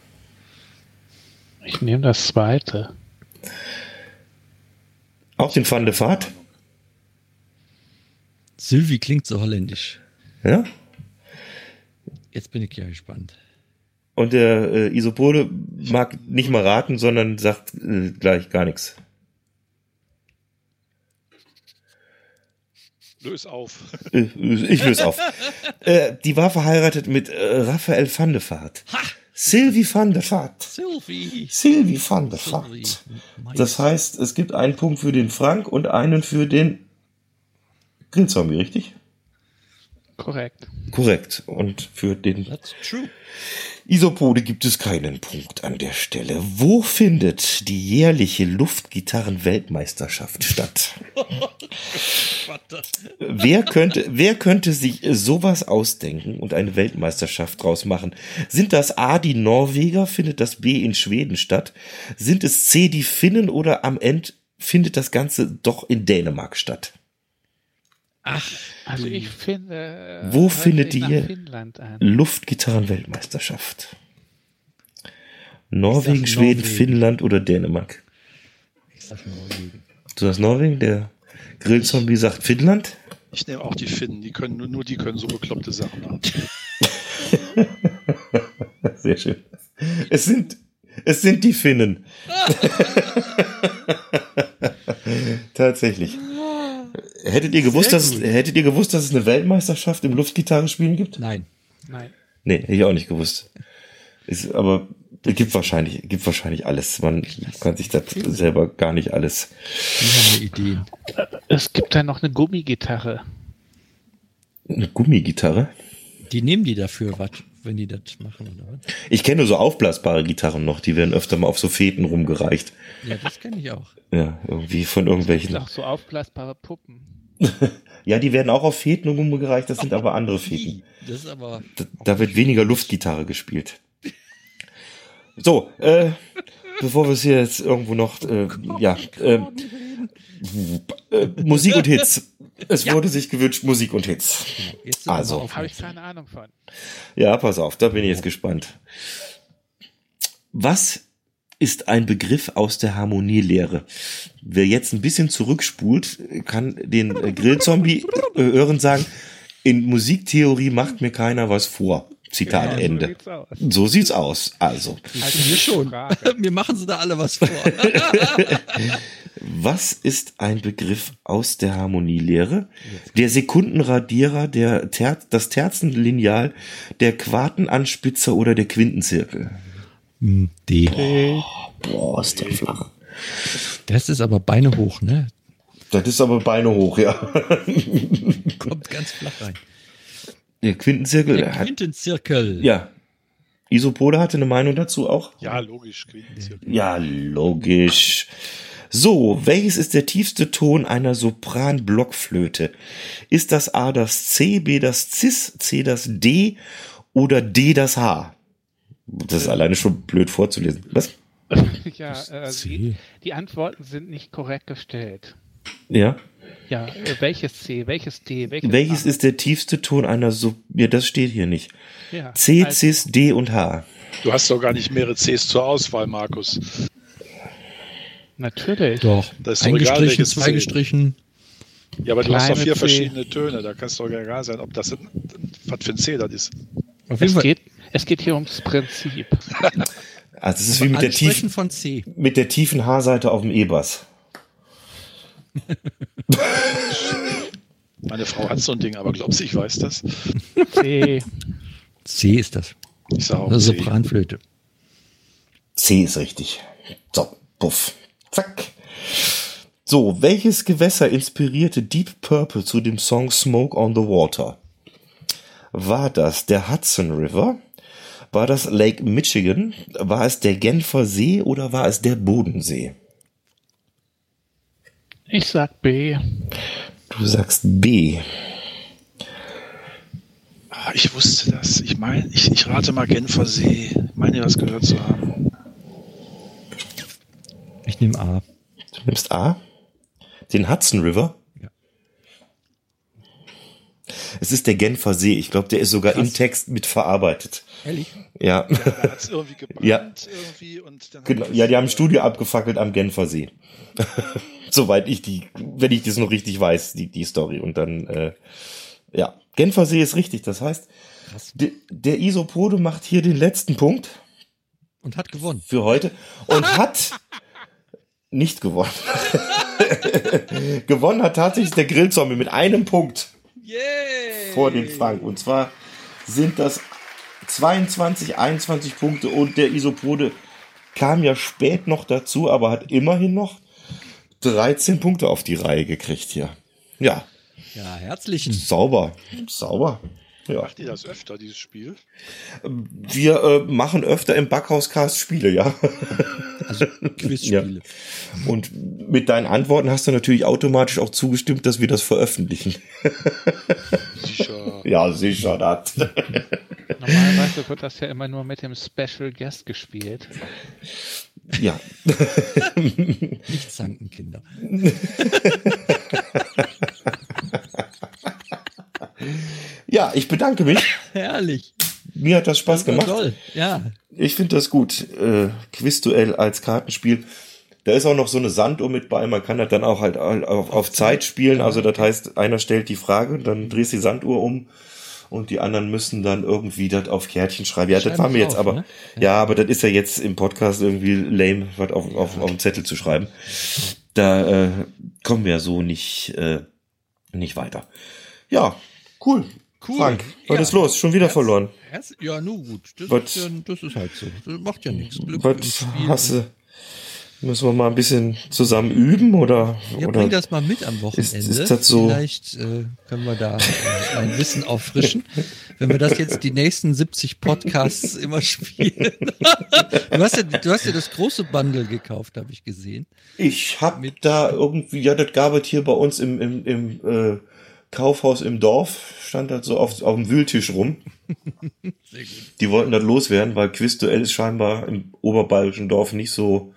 Speaker 3: Ich nehme das zweite.
Speaker 2: Auch den Van de Vaart?
Speaker 1: Sylvie klingt so holländisch.
Speaker 2: Ja?
Speaker 1: Jetzt bin ich ja gespannt.
Speaker 2: Und der äh, Isopode mag nicht mal raten, sondern sagt äh, gleich gar nichts.
Speaker 6: Löse auf.
Speaker 2: Ich löse auf. äh, die war verheiratet mit äh, Raphael van de Vaart. Ha! Sylvie van der Vaart.
Speaker 1: Sylvie.
Speaker 2: Sylvie van der Vaart. Das heißt, es gibt einen Punkt für den Frank und einen für den Grillzombie, richtig?
Speaker 3: Korrekt.
Speaker 2: Korrekt. Und für den
Speaker 1: That's true.
Speaker 2: Isopode gibt es keinen Punkt an der Stelle. Wo findet die jährliche Luftgitarren-Weltmeisterschaft statt? wer könnte, wer könnte sich sowas ausdenken und eine Weltmeisterschaft draus machen? Sind das A, die Norweger? Findet das B in Schweden statt? Sind es C, die Finnen? Oder am Ende findet das Ganze doch in Dänemark statt?
Speaker 3: Ach, also ich finde.
Speaker 2: Wo findet die
Speaker 3: an.
Speaker 2: Luftgitarren-Weltmeisterschaft? Norwegen, Schweden, Norwegen. Finnland oder Dänemark?
Speaker 1: Ich sag Norwegen.
Speaker 2: Du sagst Norwegen, der Grillzombie sagt Finnland?
Speaker 6: Ich nehme auch die Finnen, die können, nur die können so bekloppte Sachen haben.
Speaker 2: Sehr schön. Es sind, es sind die Finnen. Tatsächlich. Hättet ihr gewusst, dass es, hättet ihr gewusst, dass es eine Weltmeisterschaft im Luftgitarrespielen gibt?
Speaker 1: Nein.
Speaker 3: Nein.
Speaker 2: Nee, hätte ich auch nicht gewusst. Ist, aber es gibt wahrscheinlich, gibt wahrscheinlich alles. Man kann sich das selber gar nicht alles.
Speaker 1: Die haben eine Idee.
Speaker 3: Es gibt da noch eine Gummigitarre.
Speaker 2: Eine Gummigitarre?
Speaker 1: Die nehmen die dafür, was, wenn die das machen, oder was?
Speaker 2: Ich kenne nur so aufblasbare Gitarren noch, die werden öfter mal auf so Feten rumgereicht.
Speaker 1: Ja, das kenne ich auch.
Speaker 2: Ja, irgendwie von irgendwelchen.
Speaker 3: Auch so aufblasbare Puppen.
Speaker 2: Ja, die werden auch auf Feten rumgereicht, das sind aber andere Feten.
Speaker 1: Das ist aber.
Speaker 2: Da, da wird weniger Luftgitarre gespielt. So, äh, bevor wir es hier jetzt irgendwo noch, äh, ja, äh, äh, Musik und Hits. Es ja. wurde sich gewünscht, Musik und Hits.
Speaker 1: Jetzt
Speaker 2: also.
Speaker 3: Habe ich keine Ahnung von.
Speaker 2: Ja, pass auf, da bin ich jetzt gespannt. Was ist ein Begriff aus der Harmonielehre? Wer jetzt ein bisschen zurückspult, kann den äh, Grillzombie äh, hören sagen, in Musiktheorie macht mir keiner was vor. Zitat
Speaker 3: Ja, so
Speaker 2: Ende.
Speaker 3: sieht's aus.
Speaker 2: So sieht's aus. Also,
Speaker 3: Also
Speaker 1: Wir schon.
Speaker 3: Frage.
Speaker 1: Mir machen sie da alle was vor.
Speaker 2: was ist ein Begriff aus der Harmonielehre? Der Sekundenradierer, der Ter das Terzenlineal, der Quartenanspitzer oder der Quintenzirkel?
Speaker 1: Hm, D.
Speaker 2: Boah, ist der flach.
Speaker 1: Das ist aber Beine hoch, ne?
Speaker 2: Das ist aber Beine hoch, ja.
Speaker 1: Kommt ganz flach rein.
Speaker 2: Der Quintenzirkel,
Speaker 1: Der
Speaker 2: der hat,
Speaker 1: Quintenzirkel.
Speaker 2: ja. Isopode hatte eine Meinung dazu auch?
Speaker 6: Ja, logisch. Quintenzirkel.
Speaker 2: Ja, logisch. So, welches ist der tiefste Ton einer Sopran-Blockflöte? Ist das A das C, B das Cis, C das D oder D das H? Das ist alleine schon blöd vorzulesen. Was?
Speaker 3: Ja, äh,
Speaker 1: C.
Speaker 3: die, die Antworten sind nicht korrekt gestellt.
Speaker 2: Ja.
Speaker 3: Ja, äh, welches C, welches D, welches
Speaker 2: Welches
Speaker 3: A?
Speaker 2: ist der tiefste Ton einer Sop... Ja, das steht hier nicht.
Speaker 3: Ja,
Speaker 2: C,
Speaker 3: also-
Speaker 2: Cis, D und H.
Speaker 6: Du hast doch gar nicht mehrere Cs zur Auswahl, Markus.
Speaker 3: Natürlich.
Speaker 1: Doch.
Speaker 6: Das ist doch egal,
Speaker 1: Eingestrichen,
Speaker 6: welches C.
Speaker 1: zweigestrichen.
Speaker 6: Ja, aber du hast doch
Speaker 3: Kleine
Speaker 6: vier
Speaker 3: C.
Speaker 6: verschiedene Töne. Da kann es doch egal sein, ob das ein, was für ein C das ist.
Speaker 1: Auf jeden
Speaker 3: Es
Speaker 1: Fall.
Speaker 3: geht, es geht hier ums Prinzip.
Speaker 2: Also es ist wie mit der,
Speaker 1: Ansprechen
Speaker 2: tiefen,
Speaker 1: von C.
Speaker 2: mit der tiefen H-Seite auf dem E-Bass.
Speaker 6: Meine Frau hat so ein Ding, aber glaubst du, ich weiß das?
Speaker 3: C.
Speaker 1: C ist das.
Speaker 6: Ich sage auch
Speaker 1: Eine
Speaker 6: C.
Speaker 1: Sopranflöte.
Speaker 2: C ist richtig. So, puff. Zack. So, welches Gewässer inspirierte Deep Purple zu dem Song Smoke on the Water? War das der Hudson River? War das Lake Michigan? War es der Genfer See oder war es der Bodensee?
Speaker 3: Ich sag B.
Speaker 2: Du sagst B.
Speaker 6: Ah, ich wusste das. Ich meine, ich, ich rate mal Genfer See. Ich meine, was gehört zu haben.
Speaker 1: Ich nehme A.
Speaker 2: Du nimmst A? Den Hudson River?
Speaker 1: Ja.
Speaker 2: Es ist der Genfer See. Ich glaube, der ist sogar
Speaker 1: Krass.
Speaker 2: im Text mit verarbeitet.
Speaker 1: Ehrlich?
Speaker 2: Ja.
Speaker 6: Da hat es irgendwie gebrannt.
Speaker 2: Ja.
Speaker 6: Irgendwie und dann
Speaker 2: Genau. Ja, die haben ein Studio abgefackelt am Genfer See. Soweit ich die, wenn ich das noch richtig weiß, die, die Story. Und dann, äh, ja, Genfer See ist richtig. Das heißt,
Speaker 1: Krass.
Speaker 2: de, der Isopode macht hier den letzten Punkt
Speaker 1: Und hat gewonnen.
Speaker 2: für heute und hat nicht gewonnen. Gewonnen hat tatsächlich der Grillzombie mit einem Punkt
Speaker 1: Yay!
Speaker 2: vor dem Frank. Und zwar sind das zweiundzwanzig, einundzwanzig Punkte und der Isopode kam ja spät noch dazu, aber hat immerhin noch dreizehn Punkte auf die Reihe gekriegt hier. Ja,
Speaker 1: Ja, herzlichen.
Speaker 2: sauber, sauber. Ja.
Speaker 6: Macht ihr das öfter, dieses Spiel?
Speaker 2: Wir äh, machen öfter im Backhauscast Spiele, ja.
Speaker 1: Also Quizspiele.
Speaker 2: Und mit deinen Antworten hast du natürlich automatisch auch zugestimmt, dass wir das veröffentlichen.
Speaker 6: Sicher.
Speaker 2: Ja, sicher, das.
Speaker 3: Normalerweise wird das ja immer nur mit dem Special Guest gespielt.
Speaker 2: Ja.
Speaker 1: Nicht zanken, Kinder.
Speaker 2: Ja, ich bedanke mich.
Speaker 1: Herrlich.
Speaker 2: Mir hat das Spaß gemacht.
Speaker 1: Toll. Ja.
Speaker 2: Ich finde das gut. Äh, Quizduell als Kartenspiel. Da ist auch noch so eine Sanduhr mit bei. Man kann das dann auch halt auf, auf Zeit spielen. Also das heißt, einer stellt die Frage, dann drehst die Sanduhr um und die anderen müssen dann irgendwie das auf Kärtchen schreiben. Ja, das
Speaker 1: Schreiben
Speaker 2: war mir
Speaker 1: es
Speaker 2: jetzt
Speaker 1: auf,
Speaker 2: aber,
Speaker 1: ne?
Speaker 2: ja, aber das ist ja jetzt im Podcast irgendwie lame, was auf, auf, auf den Zettel zu schreiben. Da äh, kommen wir so nicht, äh, nicht weiter. Ja, cool.
Speaker 1: Cool.
Speaker 2: Frank, was
Speaker 1: Ja.
Speaker 2: ist los? Schon wieder
Speaker 1: Herz-
Speaker 2: verloren.
Speaker 1: Herz- Ja, nun gut. Das,
Speaker 2: Was-
Speaker 1: ist ja, das ist halt so. Das macht ja nichts. Glück im
Speaker 2: Was
Speaker 1: Spiel.
Speaker 2: hast du? Müssen wir mal ein bisschen zusammen üben oder?
Speaker 1: Ja,
Speaker 2: oder
Speaker 1: bring das mal mit am Wochenende.
Speaker 2: Ist- ist das so?
Speaker 1: Vielleicht äh, können wir da äh, ein Wissen auffrischen, wenn wir das jetzt die nächsten siebzig Podcasts immer spielen. du, hast ja, du hast ja das große Bundle gekauft, habe ich gesehen.
Speaker 2: Ich hab da irgendwie, ja, das gab es hier bei uns im, im, im äh, Kaufhaus im Dorf, stand das so auf, auf dem Wühltisch rum.
Speaker 1: Sehr gut.
Speaker 2: Die wollten das loswerden, weil Quizduell ist scheinbar im oberbayerischen Dorf nicht so.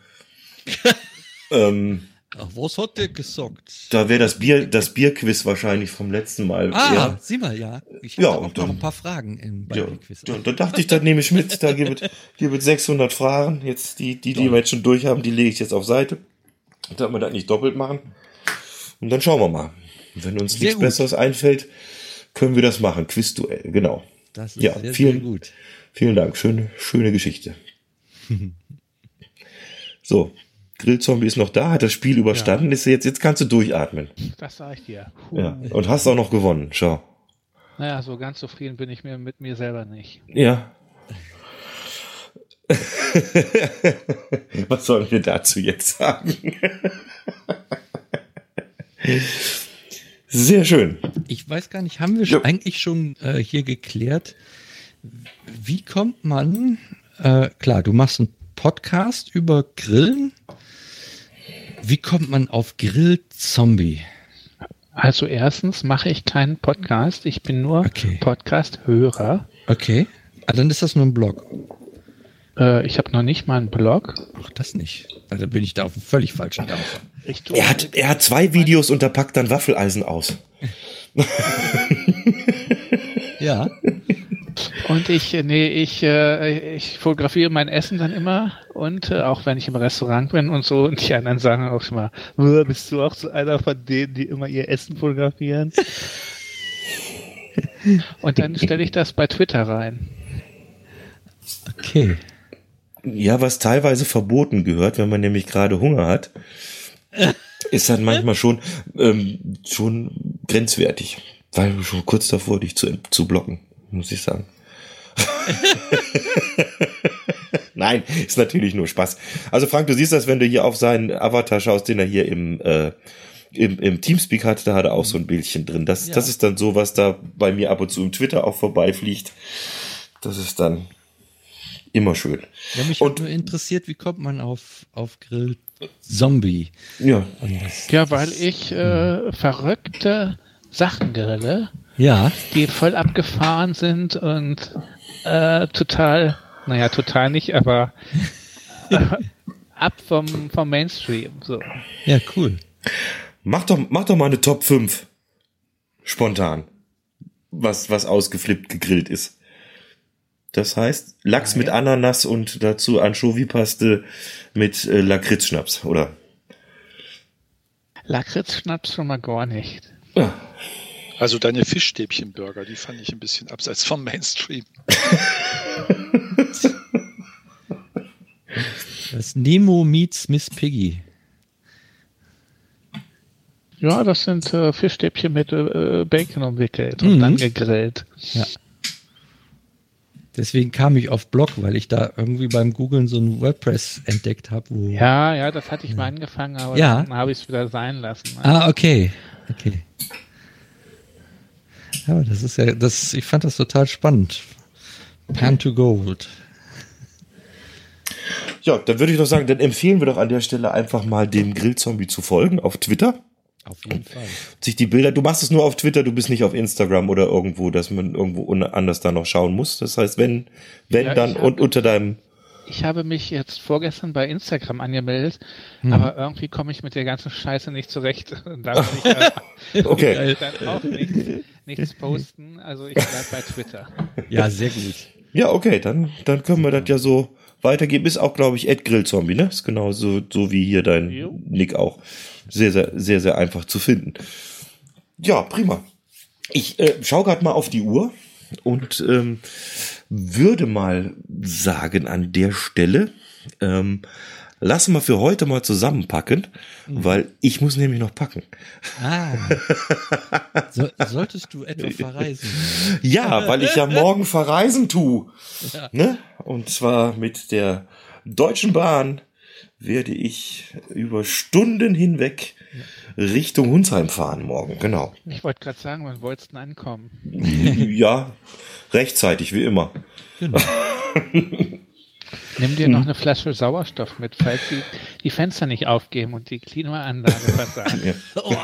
Speaker 2: ähm,
Speaker 1: Ach, was hat der gesagt?
Speaker 2: da wäre das Bier, das Bierquiz wahrscheinlich vom letzten Mal.
Speaker 1: Ah,
Speaker 2: eher.
Speaker 1: sieh mal, ja. Ich
Speaker 2: Ja,
Speaker 1: habe auch
Speaker 2: und
Speaker 1: noch
Speaker 2: dann-
Speaker 1: ein paar Fragen im
Speaker 2: Ja,
Speaker 1: Bibelquiz.
Speaker 2: ja, da dachte ich, das nehme ich mit. Da gibt es gibt es sechshundert Fragen. Jetzt die, die, die wir jetzt schon durch haben, die lege ich jetzt auf Seite. Damit wir das nicht doppelt machen. Und dann schauen wir mal. Wenn uns
Speaker 1: Sehr
Speaker 2: nichts
Speaker 1: gut.
Speaker 2: Besseres einfällt, können wir das machen. Quizduell, genau.
Speaker 1: Das ist
Speaker 2: ja,
Speaker 1: sehr,
Speaker 2: vielen,
Speaker 1: sehr gut.
Speaker 2: Vielen Dank. Schöne, schöne Geschichte. So, Grillzombie ist noch da, hat das Spiel überstanden. Ja. Ist jetzt, jetzt kannst du durchatmen.
Speaker 3: Das sag ich dir.
Speaker 2: Ja. Und hast auch noch gewonnen. Schau.
Speaker 3: Naja, so ganz zufrieden bin ich mir mit mir selber nicht.
Speaker 2: Ja. Was sollen wir dazu jetzt sagen? Sehr schön.
Speaker 1: Ich weiß gar nicht, haben wir ja. eigentlich schon äh, hier geklärt, wie kommt man, äh, klar, du machst einen Podcast über Grillen, wie kommt man auf Grillzombie?
Speaker 3: Also erstens mache ich keinen Podcast, ich bin nur
Speaker 1: okay.
Speaker 3: Podcast-Hörer.
Speaker 1: Okay, ah, dann ist das nur ein Blog.
Speaker 3: Äh, ich habe noch nicht mal einen Blog.
Speaker 1: Ach, das nicht. Also bin ich da auf einem völlig falschen Dampfer.
Speaker 2: Er hat, er hat zwei Videos und da packt dann Waffeleisen aus.
Speaker 1: Ja.
Speaker 3: Und ich, nee, ich, äh, ich fotografiere mein Essen dann immer und äh, auch wenn ich im Restaurant bin und so und die anderen sagen auch schon mal, bist du auch so einer von denen, die immer ihr Essen fotografieren? Und dann stelle ich das bei Twitter rein.
Speaker 1: Okay.
Speaker 2: Ja, was teilweise verboten gehört, wenn man nämlich gerade Hunger hat, ist dann manchmal schon, ähm, schon grenzwertig. Weil schon kurz davor, dich zu, zu blocken, muss ich sagen. Nein, ist natürlich nur Spaß. Also Frank, du siehst das, wenn du hier auf seinen Avatar schaust, den er hier im, äh, im, im Teamspeak hat, da hat er auch so ein Bildchen drin. Das, ja. das ist dann so, was da bei mir ab und zu im Twitter auch vorbeifliegt. Das ist dann immer schön.
Speaker 1: Ja, mich und, hat nur interessiert, wie kommt man auf, auf Grillzombie?
Speaker 2: Ja.
Speaker 3: Ja, weil ich äh, verrückte Sachen grille,
Speaker 1: ja.
Speaker 3: die voll abgefahren sind und äh, total, naja, total nicht, aber äh, ab vom, vom Mainstream. So.
Speaker 1: Ja, cool.
Speaker 2: Mach doch, mach doch mal eine Top fünf. Spontan. Was, was ausgeflippt gegrillt ist. Das heißt, Lachs ja, mit ja. Ananas und dazu Anchovy-Paste mit äh, Lakritzschnaps, oder?
Speaker 3: Lakritzschnaps schon mal gar nicht.
Speaker 2: Ja.
Speaker 6: Also deine Fischstäbchenburger, die fand ich ein bisschen abseits vom Mainstream.
Speaker 1: Das Nemo meets Miss Piggy.
Speaker 3: Ja, das sind äh, Fischstäbchen mit äh, Bacon umwickelt und mhm. dann gegrillt.
Speaker 1: Ja. Deswegen kam ich auf Blog, weil ich da irgendwie beim Googlen so ein WordPress entdeckt habe. Wo
Speaker 3: ja, ja, das hatte ich ja. mal angefangen, aber
Speaker 1: ja.
Speaker 3: dann habe ich es wieder sein lassen.
Speaker 1: Ah, okay. Okay. Ja, das ist ja, das, ich fand das total spannend. Pan to Gold.
Speaker 2: Ja, dann würde ich doch sagen, dann empfehlen wir doch an der Stelle einfach mal dem Grillzombie zu folgen auf Twitter.
Speaker 1: Auf jeden Fall.
Speaker 2: Sich die Bilder, du machst es nur auf Twitter, du bist nicht auf Instagram oder irgendwo, dass man irgendwo anders da noch schauen muss. Das heißt, wenn, wenn ja, dann hab, und unter deinem.
Speaker 3: Ich habe mich jetzt vorgestern bei Instagram angemeldet, hm. aber irgendwie komme ich mit der ganzen Scheiße nicht zurecht. Da muss ich äh,
Speaker 2: okay.
Speaker 3: dann auch nichts, nichts posten. Also ich bleibe bei Twitter.
Speaker 1: Ja, sehr gut.
Speaker 2: Ja, okay, dann, dann können wir das ja so weitergeben. Ist auch, glaube ich, Ed Grillzombie, ne? Ist genau so, so wie hier dein jo. Nick auch. Sehr, sehr, sehr, sehr einfach zu finden. Ja, prima. Ich äh, schaue gerade mal auf die Uhr und ähm, würde mal sagen an der Stelle, ähm, lassen wir für heute mal zusammenpacken, mhm. weil ich muss nämlich noch packen.
Speaker 1: Ah. So, solltest du etwa verreisen?
Speaker 2: Ja, weil ich ja morgen verreisen tue.
Speaker 1: Ja.
Speaker 2: Ne? Und zwar mit der Deutschen Bahn werde ich über Stunden hinweg Richtung Hunsheim fahren morgen, genau.
Speaker 3: Ich wollte gerade sagen, wann wolltest du denn ankommen?
Speaker 2: Ja, rechtzeitig, wie immer.
Speaker 1: Genau.
Speaker 3: Nimm dir noch eine Flasche Sauerstoff mit, falls die, die Fenster nicht aufgeben und die Klimaanlage versagt.
Speaker 2: Ja.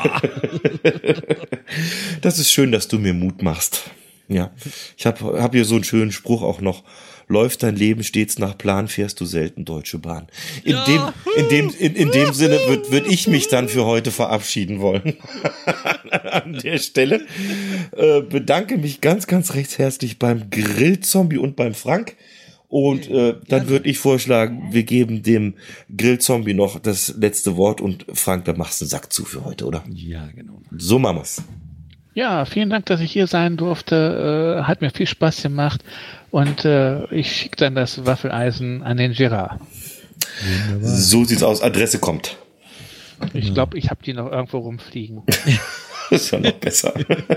Speaker 2: Das ist schön, dass du mir Mut machst. Ja, ich habe hab hier so einen schönen Spruch auch noch. Läuft dein Leben stets nach Plan, fährst du selten Deutsche Bahn. In ja. dem, in dem, in, in dem Sinne würde würd ich mich dann für heute verabschieden wollen. An der Stelle äh, bedanke mich ganz, ganz recht herzlich beim Grillzombie und beim Frank. Und äh, dann würde ich vorschlagen, wir geben dem Grillzombie noch das letzte Wort und Frank, da machst du einen Sack zu für heute, oder?
Speaker 1: Ja, genau.
Speaker 2: So machen wir's.
Speaker 3: Ja, vielen Dank, dass ich hier sein durfte. Äh, hat mir viel Spaß gemacht. Und äh, ich schicke dann das Waffeleisen an den Gerard.
Speaker 1: Wunderbar.
Speaker 2: So sieht's aus. Adresse kommt.
Speaker 3: Ich glaube, ich habe die noch irgendwo rumfliegen.
Speaker 2: Das ist ja noch besser.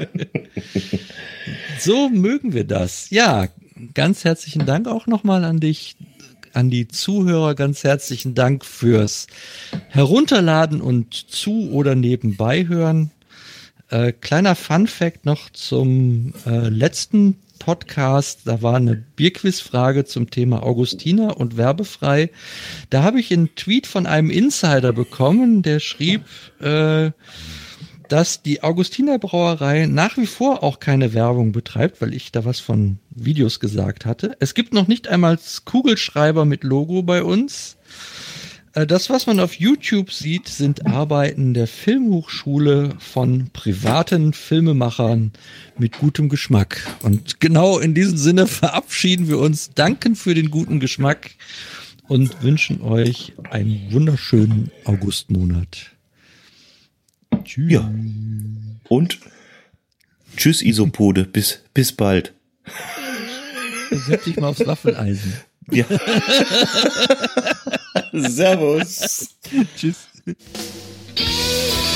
Speaker 1: So mögen wir das. Ja, ganz herzlichen Dank auch nochmal an dich, an die Zuhörer. Ganz herzlichen Dank fürs Herunterladen und zu- oder nebenbei hören. Äh, kleiner Fun-Fact noch zum äh, letzten Podcast. Da war eine Bierquiz-Frage zum Thema Augustiner und werbefrei. Da habe ich einen Tweet von einem Insider bekommen, der schrieb, äh, dass die Augustiner Brauerei nach wie vor auch keine Werbung betreibt, weil ich da was von Videos gesagt hatte. Es gibt noch nicht einmal Kugelschreiber mit Logo bei uns. Das, was man auf YouTube sieht, sind Arbeiten der Filmhochschule von privaten Filmemachern mit gutem Geschmack. Und genau in diesem Sinne verabschieden wir uns, danken für den guten Geschmack und wünschen euch einen wunderschönen Augustmonat.
Speaker 2: Tschüss. Ja. Und tschüss, Isopode. Bis, bis bald.
Speaker 1: Setz dich mal aufs Waffeleisen.
Speaker 2: Ja. Servus.
Speaker 1: Tschüss.